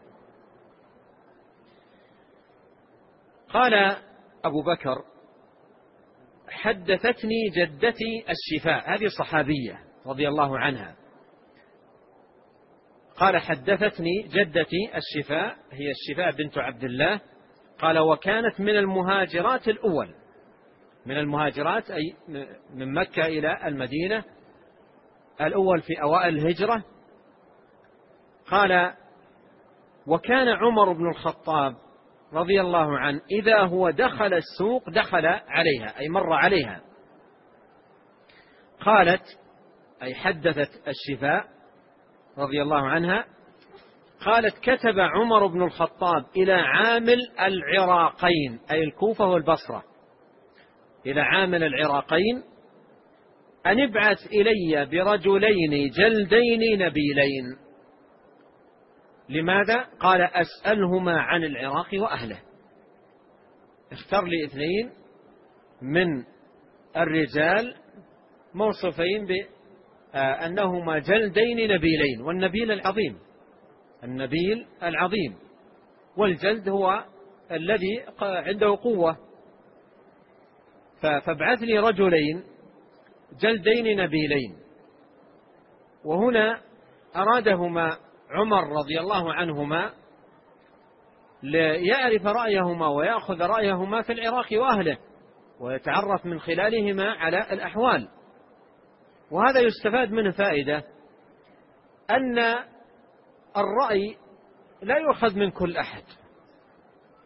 B: قال أبو بكر: حدثتني جدتي الشفاء، هذه صحابية رضي الله عنها، قال: حدثتني جدتي الشفاء، هي الشفاء بنت عبد الله، قال: وكانت من المهاجرات الأول، من المهاجرات أي من مكة إلى المدينة الأول في أوائل الهجرة. قال: وكان عمر بن الخطاب رضي الله عنه إذا هو دخل السوق دخل عليها، أي مر عليها. قالت، أي حدثت الشفاء رضي الله عنها، قالت: كتب عمر بن الخطاب إلى عامل العراقين، أي الكوفة والبصرة، إلى عامل العراقين أن ابعث إلي برجلين جلدين نبيلين. لماذا؟ قال: أسألهما عن العراق وأهله. اختر لي اثنين من الرجال موصوفين بأنهما جلدين نبيلين، والنبيل العظيم، النبيل العظيم، والجلد هو الذي عنده قوة. فابعث لي رجلين جلدين نبيلين. وهنا أرادهما عمر رضي الله عنهما ليعرف رأيهما ويأخذ رأيهما في العراق وأهله، ويتعرف من خلالهما على الأحوال. وهذا يستفاد منه فائدة، أن الرأي لا يؤخذ من كل أحد،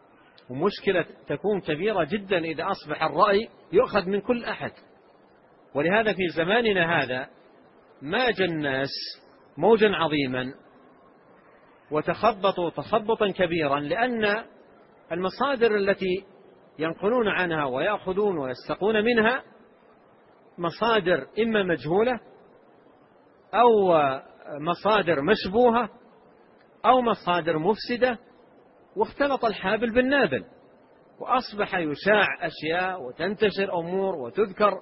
B: ومشكلة تكون كبيرة جدا إذا أصبح الرأي يؤخذ من كل أحد. ولهذا في زماننا هذا ماج الناس موجا عظيما وتخبطوا تخبطا كبيرا، لأن المصادر التي ينقلون عنها ويأخذون ويستقون منها مصادر إما مجهولة أو مصادر مشبوهة أو مصادر مفسدة، واختلط الحابل بالنابل، وأصبح يشاع أشياء وتنتشر أمور وتذكر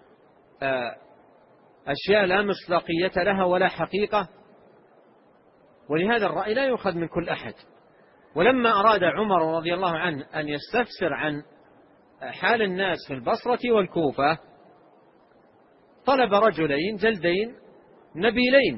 B: أشياء لا مصداقية لها ولا حقيقة. ولهذا الرأي لا يؤخذ من كل أحد. ولما أراد عمر رضي الله عنه أن يستفسر عن حال الناس في البصرة والكوفة طلب رجلين جلدين نبيلين،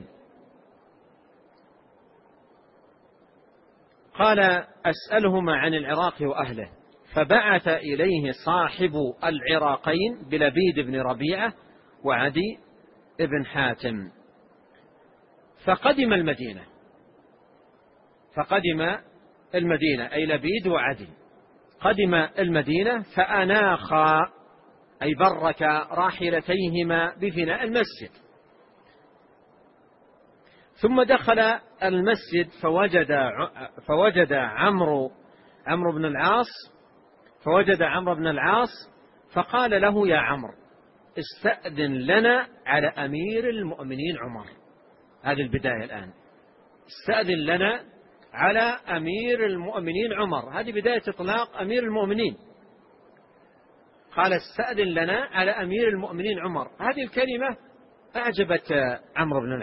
B: قال أسألهما عن العراق وأهله، فبعث إليه صاحب العراقين بلبيد بن ربيعة وعدي بن حاتم، فقدم المدينة أي لبيد وعدي قدم المدينة، فأناخا أي برك راحلتيهما بفناء المسجد، ثم دخل المسجد فوجد عمرو بن العاص فقال له يا عمرو استأذن لنا على أمير المؤمنين عمر. هذه البداية الآن، استأذن لنا على أمير المؤمنين عمر، هذه بداية إطلاق أمير المؤمنين. قال استأذن لنا على أمير المؤمنين عمر، هذه الكلمة أعجبت عمرو بن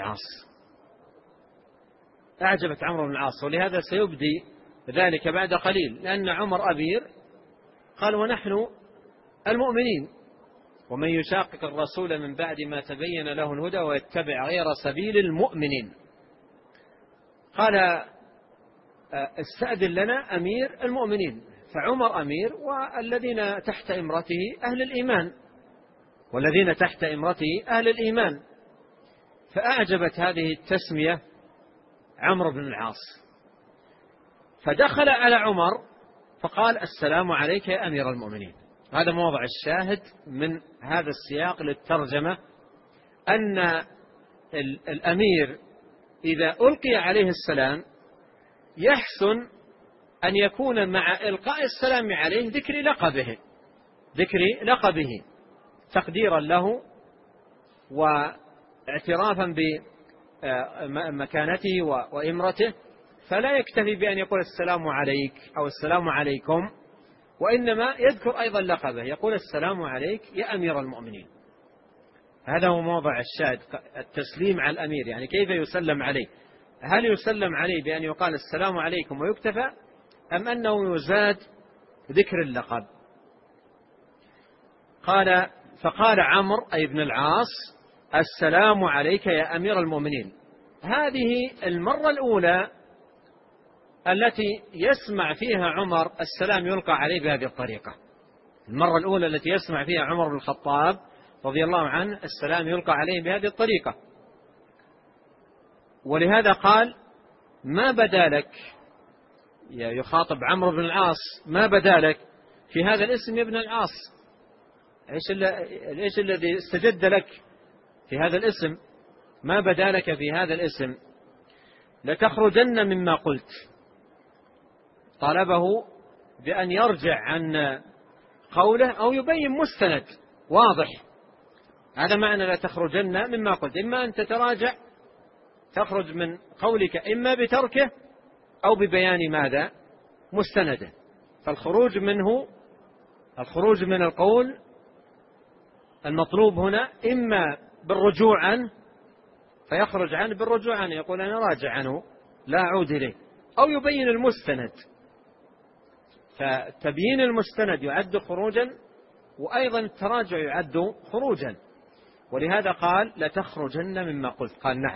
B: العاص، ولهذا سيبدي ذلك بعد قليل، لأن عمر أمير، قال ونحن المؤمنين، ومن يشاقق الرسول من بعد ما تبين له الهدى ويتبع غير سبيل المؤمنين. قال استأذن لنا أمير المؤمنين، فعمر أمير والذين تحت إمرته أهل الإيمان، فأعجبت هذه التسمية عمرو بن العاص، فدخل على عمر فقال السلام عليك يا أمير المؤمنين. هذا موضع الشاهد من هذا السياق للترجمة، أن الأمير إذا ألقي عليه السلام يحسن أن يكون مع إلقاء السلام عليه ذكر لقبه تقديرا له واعترافا بمكانته وإمرته، فلا يكتفي بأن يقول السلام عليك أو السلام عليكم، وإنما يذكر أيضا لقبه، يقول السلام عليك يا أمير المؤمنين. هذا هو موضع الشاهد، التسليم على الأمير، يعني كيف يسلم عليه، هل يسلم عليه بأن يقال السلام عليكم ويكتفى، أم أنه يزاد ذكر اللقب؟ فقال عمرو أي بن العاص السلام عليك يا أمير المؤمنين. هذه المرة الأولى التي يسمع فيها عمر السلام يلقى عليه بهذه الطريقة، المرة الأولى التي يسمع فيها عمر بن الخطاب رضي الله عنه السلام يلقى عليه بهذه الطريقة. ولهذا قال ما بدا لك، يخاطب عمرو بن العاص، ما بدا لك في هذا الاسم يا ابن العاص، ايش الذي استجد لك في هذا الاسم؟ ما بدا لك في هذا الاسم؟ لتخرجن مما قلت. طلبه بأن يرجع عن قوله أو يبين مستند واضح. هذا معنى لا تخرجن مما قلت، إما أن تتراجع تخرج من قولك إما بتركه أو ببيان ماذا مستنده. فالخروج من القول المطلوب هنا إما بالرجوع عنه فيخرج عنه بالرجوع عنه، يقول أنا راجع عنه لا أعود إليه، أو يبين المستند. فتبيين المستند يعد خروجا، وأيضا التراجع يعد خروجا. ولهذا قال لتخرجن مما قلت.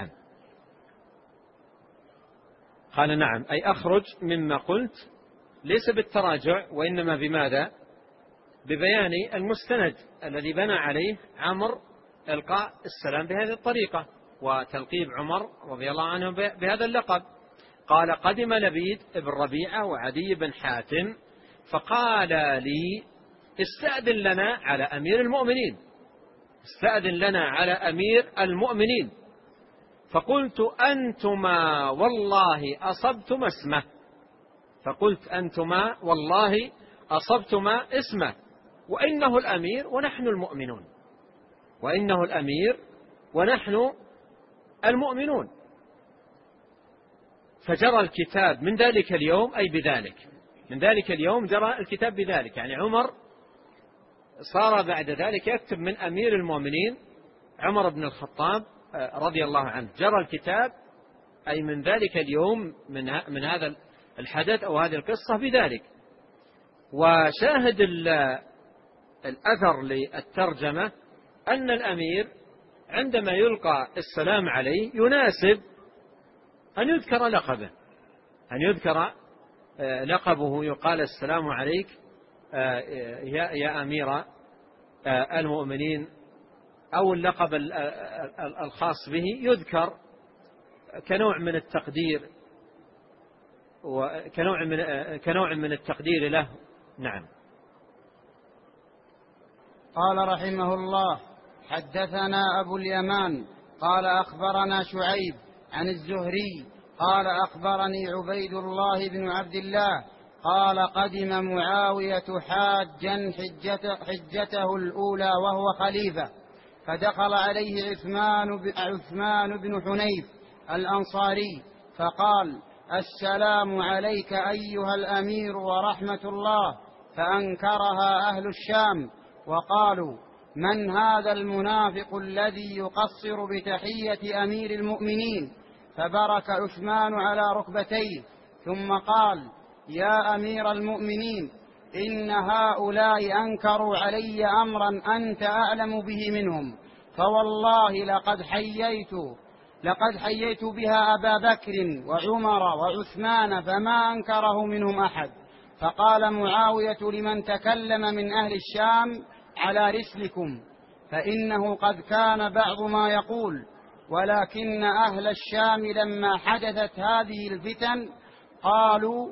B: قال نعم أي أخرج مما قلت، ليس بالتراجع وإنما بماذا؟ ببيان المستند الذي بنى عليه عمرو إلقاء السلام بهذه الطريقة وتلقيب عمر رضي الله عنه بهذا اللقب. قال قدم لبيد بن ربيعة وعدي بن حاتم فقال لي استأذن لنا على أمير المؤمنين. استأذن لنا على أمير المؤمنين. فقلت أنتما والله أصبتما اسمه، فقلت أنتما والله أصبتما اسمه، وإنه الأمير ونحن المؤمنون، وإنه الأمير ونحن المؤمنون. فجرى الكتاب من ذلك اليوم، أي بذلك، من ذلك اليوم جرى الكتاب بذلك، يعني عمر صار بعد ذلك يكتب من أمير المؤمنين عمر بن الخطاب رضي الله عنه. جرى الكتاب أي من ذلك اليوم، من هذا الحدث أو هذه القصة بذلك. وشاهد الأثر للترجمة أن الأمير عندما يلقى السلام عليه يناسب أن يذكر لقبه، أن يذكر لقبه، يقال السلام عليك يا أمير المؤمنين، أو اللقب الخاص به يذكر كنوع من التقدير، كنوع من التقدير له. نعم.
A: قال رحمه الله: حدثنا أبو اليمان قال أخبرنا شعيب عن الزهري قال أخبرني عبيد الله بن عبد الله قال قدم معاوية حاجا حجته الأولى وهو خليفة، فدخل عليه عثمان بن حنيف الأنصاري فقال: السلام عليك أيها الأمير ورحمة الله، فأنكرها أهل الشام وقالوا: من هذا المنافق الذي يقصر بتحية أمير المؤمنين؟ فبرك عثمان على ركبتيه ثم قال: يا أمير المؤمنين، إن هؤلاء أنكروا علي أمرا أنت أعلم به منهم، فوالله لقد حييت بها أبا بكر وعمر وعثمان فما أنكره منهم أحد. فقال معاوية لمن تكلم من أهل الشام: على رسلكم، فإنه قد كان بعض ما يقول، ولكن أهل الشام لما حدثت هذه الفتن قالوا: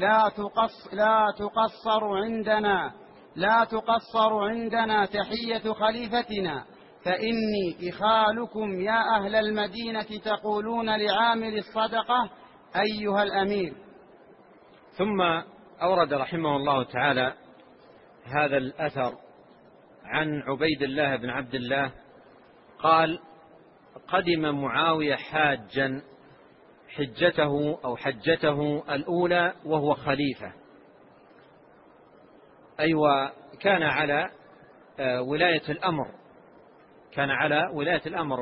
A: لا تقصر عندنا تحية خليفتنا، فإني إخالكم يا أهل المدينة تقولون لعامل الصدقة أيها الأمير.
B: ثم أورد رحمه الله تعالى هذا الأثر عن عبيد الله بن عبد الله قال: قدم معاوية حاجا حجته الأولى وهو خليفة، أيوة كان على ولاية الأمر،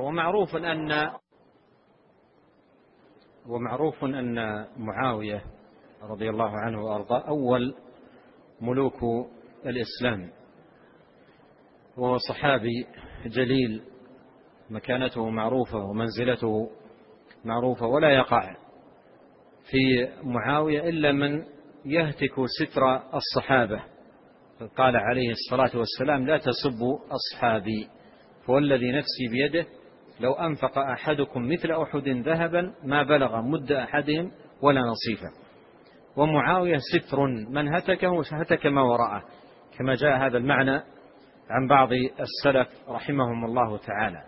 B: ومعروف أن معاوية رضي الله عنه وأرضاه أول ملوك الإسلام، وهو صحابي جليل، مكانته معروفة ومنزلته معروفة، ولا يقع في معاوية إلا من يهتك ستر الصحابة. قال عليه الصلاة والسلام: لا تسبوا أصحابي، فوالذي نفسي بيده لو أنفق أحدكم مثل أحد ذهبا ما بلغ مد أحدهم ولا نصيفا. ومعاوية ستر، من هتكه هتك ما وراءه، كما جاء هذا المعنى عن بعض السلف رحمهم الله تعالى.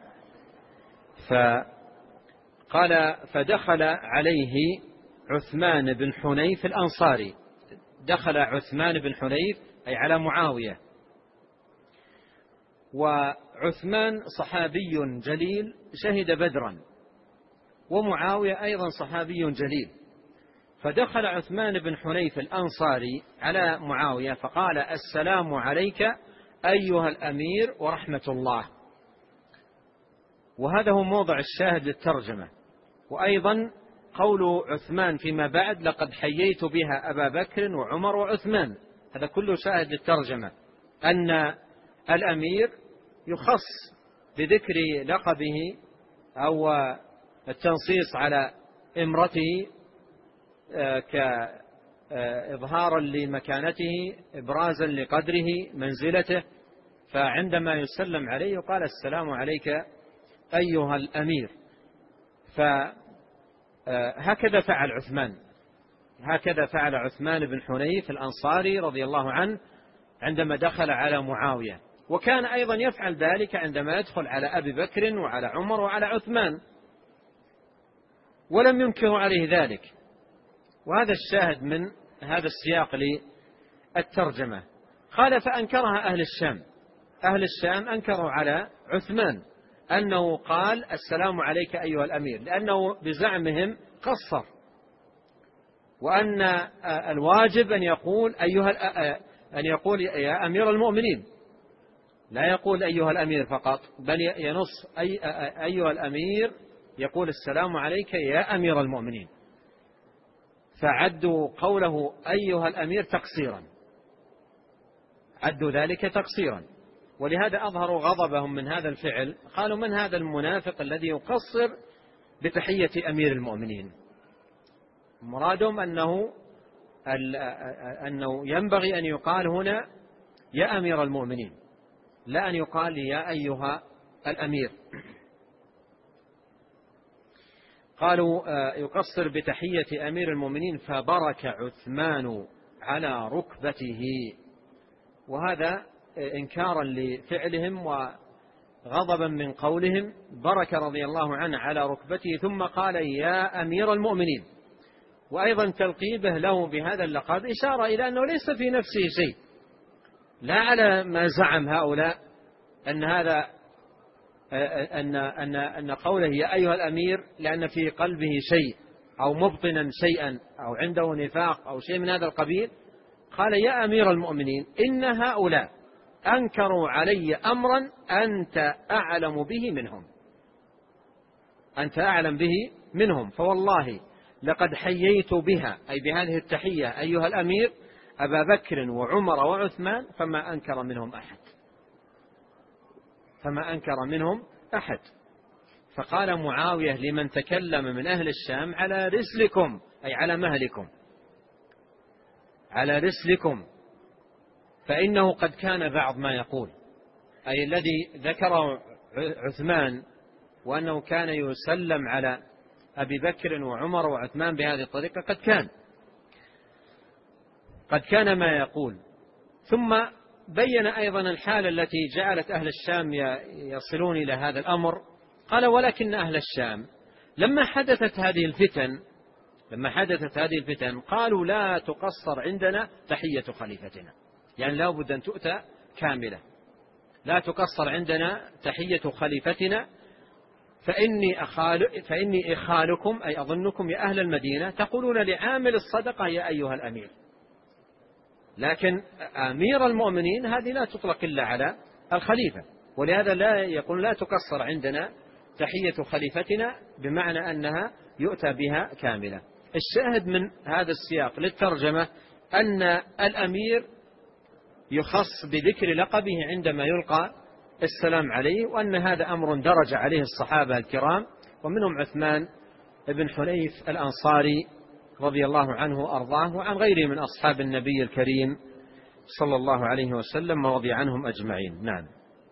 B: فقال: فدخل عليه عثمان بن حنيف الأنصاري. دخل عثمان بن حنيف أي على معاوية، وعثمان صحابي جليل شهد بدرا، ومعاوية أيضا صحابي جليل. فدخل عثمان بن حنيف الأنصاري على معاوية فقال: السلام عليك أيها الأمير ورحمة الله. وهذا هو موضع الشاهد للترجمة. وأيضا قول عثمان فيما بعد: لقد حييت بها أبا بكر وعمر وعثمان، هذا كله شاهد للترجمة، أن الأمير يخص بذكر لقبه أو التنصيص على إمرته كإظهارا لمكانته، إبرازا لقدره منزلته. فعندما يسلم عليه يقال: السلام عليك أيها الأمير. فهكذا فعل عثمان بن حنيف الأنصاري رضي الله عنه عندما دخل على معاوية. وكان أيضا يفعل ذلك عندما يدخل على أبي بكر وعلى عمر وعلى عثمان، ولم ينكروا عليه ذلك. وهذا الشاهد من هذا السياق للترجمة. قال فأنكرها أهل الشام. أهل الشام أنكروا على عثمان أنه قال السلام عليك أيها الأمير، لأنه بزعمهم قصر، وأن الواجب أن يقول يا أمير المؤمنين، لا يقول أيها الأمير فقط، بل ينص أيها الأمير، يقول السلام عليك يا أمير المؤمنين. فعدوا قوله أيها الأمير تقصيرا، عدوا ذلك تقصيرا، ولهذا أظهروا غضبهم من هذا الفعل. قالوا من هذا المنافق الذي يقصر بتحية أمير المؤمنين؟ مرادهم أنه ينبغي أن يقال هنا يا أمير المؤمنين، لا أن يقال يا أيها الأمير. قالوا يقصر بتحية أمير المؤمنين، فبرك عثمان على ركبته، وهذا إنكارا لفعلهم وغضبا من قولهم. برك رضي الله عنه على ركبته ثم قال يا أمير المؤمنين، وأيضا تلقيبه له بهذا اللقب إشارة إلى أنه ليس في نفسه شيء، لا على ما زعم هؤلاء أن هذا أن قوله يا أيها الأمير لأن في قلبه شيء أو مبطنا شيئا أو عنده نفاق أو شيء من هذا القبيل. قال يا أمير المؤمنين إن هؤلاء أنكروا علي أمرا أنت أعلم به منهم، أنت أعلم به منهم، فوالله لقد حييت بها، أي بهذه التحية أيها الأمير، أبا بكر وعمر وعثمان فما أنكر منهم أحد، فما أنكر منهم أحد. فقال معاوية لمن تكلم من أهل الشام على رسلكم، أي على مهلكم، على رسلكم، فإنه قد كان بعض ما يقول، أي الذي ذكره عثمان وأنه كان يسلم على أبي بكر وعمر وعثمان بهذه الطريقة، قد كان ما يقول. ثم بين أيضا الحالة التي جعلت أهل الشام يصلون إلى هذا الأمر. قال ولكن أهل الشام لما حدثت هذه الفتن قالوا لا تقصر عندنا تحية خليفتنا، يعني لا بد أن تؤتى كاملة، لا تقصر عندنا تحية خليفتنا، فإني إخالكم، أي أظنكم يا أهل المدينة تقولون لعامل الصدقة يا أيها الأمير، لكن أمير المؤمنين هذه لا تطلق إلا على الخليفة، ولهذا لا يقول لا تقصر عندنا تحية خليفتنا، بمعنى أنها يؤتى بها كاملة. الشاهد من هذا السياق للترجمة أن الأمير يخص بذكر لقبه عندما يلقى السلام عليه، وأن هذا أمر درج عليه الصحابة الكرام، ومنهم عثمان بن حنيف الأنصاري رضي الله عنه وأرضاه، وعن غيره من أصحاب النبي الكريم صلى الله عليه وسلم ورضي عنهم أجمعين. نعم.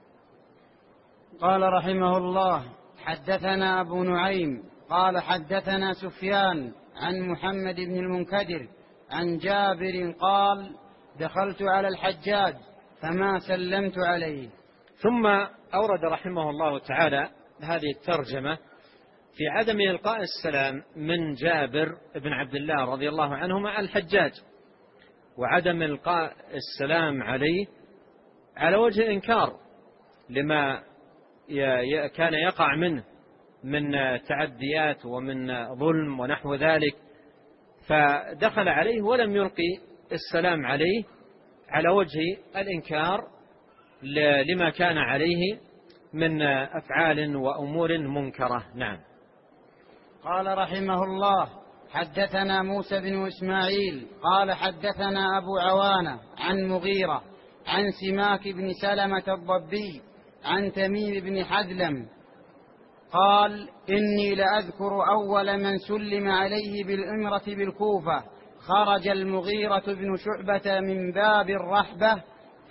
A: قال رحمه الله حدثنا أبو نعيم قال حدثنا سفيان عن محمد بن المنكدر عن جابر قال دخلت على الحجاج فما سلمت عليه.
B: ثم أورد رحمه الله تعالى هذه الترجمة في عدم إلقاء السلام من جابر بن عبد الله رضي الله عنهما على الحجاج، وعدم إلقاء السلام عليه على وجه الإنكار لما كان يقع منه من تعديات ومن ظلم ونحو ذلك، فدخل عليه ولم يلقي السلام عليه على وجه الإنكار لما كان عليه من أفعال وأمور منكرة. نعم.
A: قال رحمه الله حدثنا موسى بن إسماعيل قال حدثنا أبو عوانة عن مغيرة عن سماك بن سلمة الضبي عن تميم بن حذلم قال إني لأذكر أول من سلم عليه بالإمرة بالكوفة خرج المغيرة بن شعبة من باب الرحبة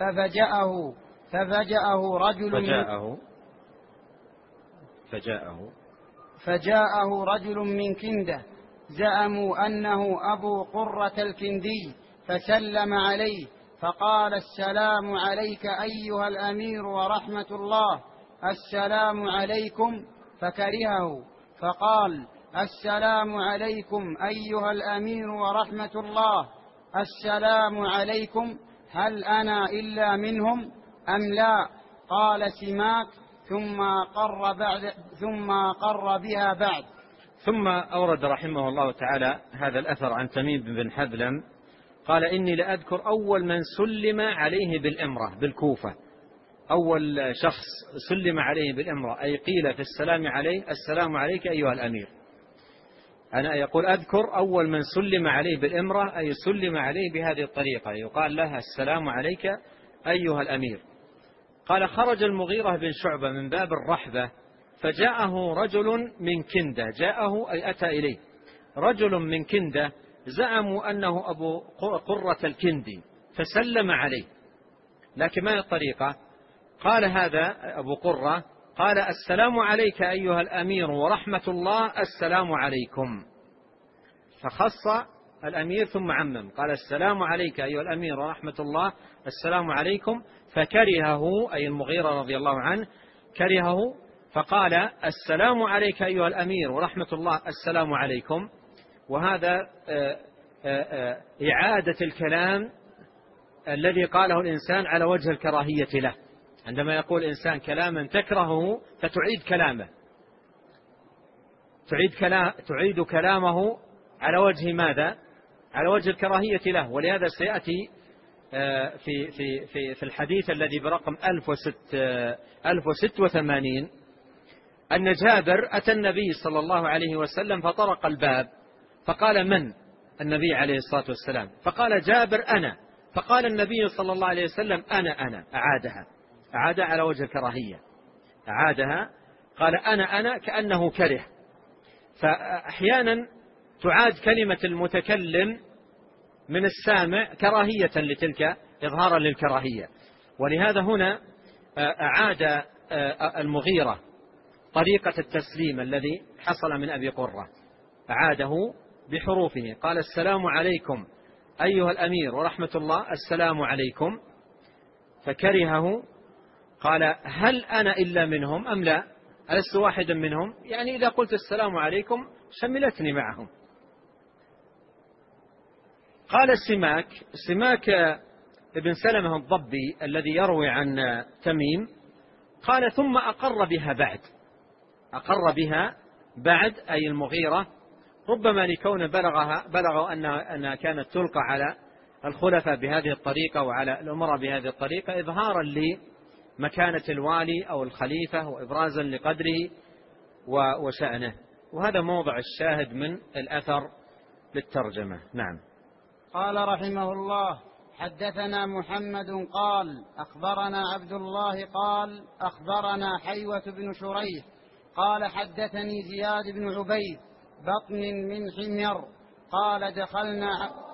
A: فجاءه رجل من كندة زعموا أنه أبو قرة الكندي فسلم عليه فقال: السلام عليك أيها الأمير ورحمة الله، السلام عليكم، فكرهه، فقال: السلام عليكم أيها الأمير ورحمة الله، السلام عليكم، هل أنا إلا منهم أم لا؟ قال سماك: ثم قر بها بعد.
B: ثم أورد رحمه الله تعالى هذا الأثر عن تميم بن حذلم قال: إني لأذكر أول من سلم عليه بالإمرة بالكوفة، أول شخص سلم عليه بالإمرة أي قيل في السلام عليه: السلام عليك أيها الأمير. أنا يقول أذكر أول من سلم عليه بالإمرة أي سلم عليه بهذه الطريقة، يقال لها: السلام عليك أيها الأمير. قال: خرج المغيرة بن شعبة من باب الرحبة فجاءه رجل من كندة، جاءه أي أتى إليه رجل من كندة، زعموا أنه أبو قرة الكندي فسلم عليه، لكن ما هي الطريقة؟ قال هذا أبو قرة قال: السلام عليك أيها الأمير ورحمة الله، السلام عليكم، فخص الأمير ثم عمم، قال: السلام عليك أيها الأمير ورحمة الله، السلام عليكم، فكرهه أي المغيرة رضي الله عنه كرهه، فقال: السلام عليك أيها الأمير ورحمة الله، السلام عليكم. وهذا إعادة الكلام الذي قاله الإنسان على وجه الكراهية له، عندما يقول إنسان كلاما تكرهه فتعيد كلامه، تعيد كلامه على وجه ماذا؟ على وجه الكراهية له. ولهذا سيأتي في الحديث الذي برقم 1086 أن جابر أتى النبي صلى الله عليه وسلم فطرق الباب فقال: من؟ النبي عليه الصلاة والسلام، فقال جابر: أنا. فقال النبي صلى الله عليه وسلم: أنا. أعادها على وجه الكراهية، أعادها، قال: أنا كأنه كره. فأحيانا تعاد كلمة المتكلم من السامع كراهية لتلك، إظهارا للكراهية. ولهذا هنا أعاد المغيرة طريقة التسليم الذي حصل من أبي قرة، أعاده بحروفه، قال: السلام عليكم أيها الأمير ورحمة الله، السلام عليكم، فكرهه، قال: هل أنا إلا منهم أم لا؟ ألست واحدا منهم؟ يعني إذا قلت السلام عليكم شملتني معهم. قال سماك ابن سلمة الضبي الذي يروي عن تميم قال: ثم أقر بها بعد أي المغيرة، ربما لكون بلغوا أنها كانت تلقى على الخلفاء بهذه الطريقة وعلى الأمراء بهذه الطريقة، إظهارا لمكانة الوالي أو الخليفة وإبرازا لقدره وشأنه. وهذا موضع الشاهد من الأثر للترجمة. نعم.
A: قال رحمه الله: حدثنا محمد قال: أخبرنا عبد الله قال: أخبرنا حيوة بن شريح قال: حدثني زياد بن عبيد بطن من حمير قال: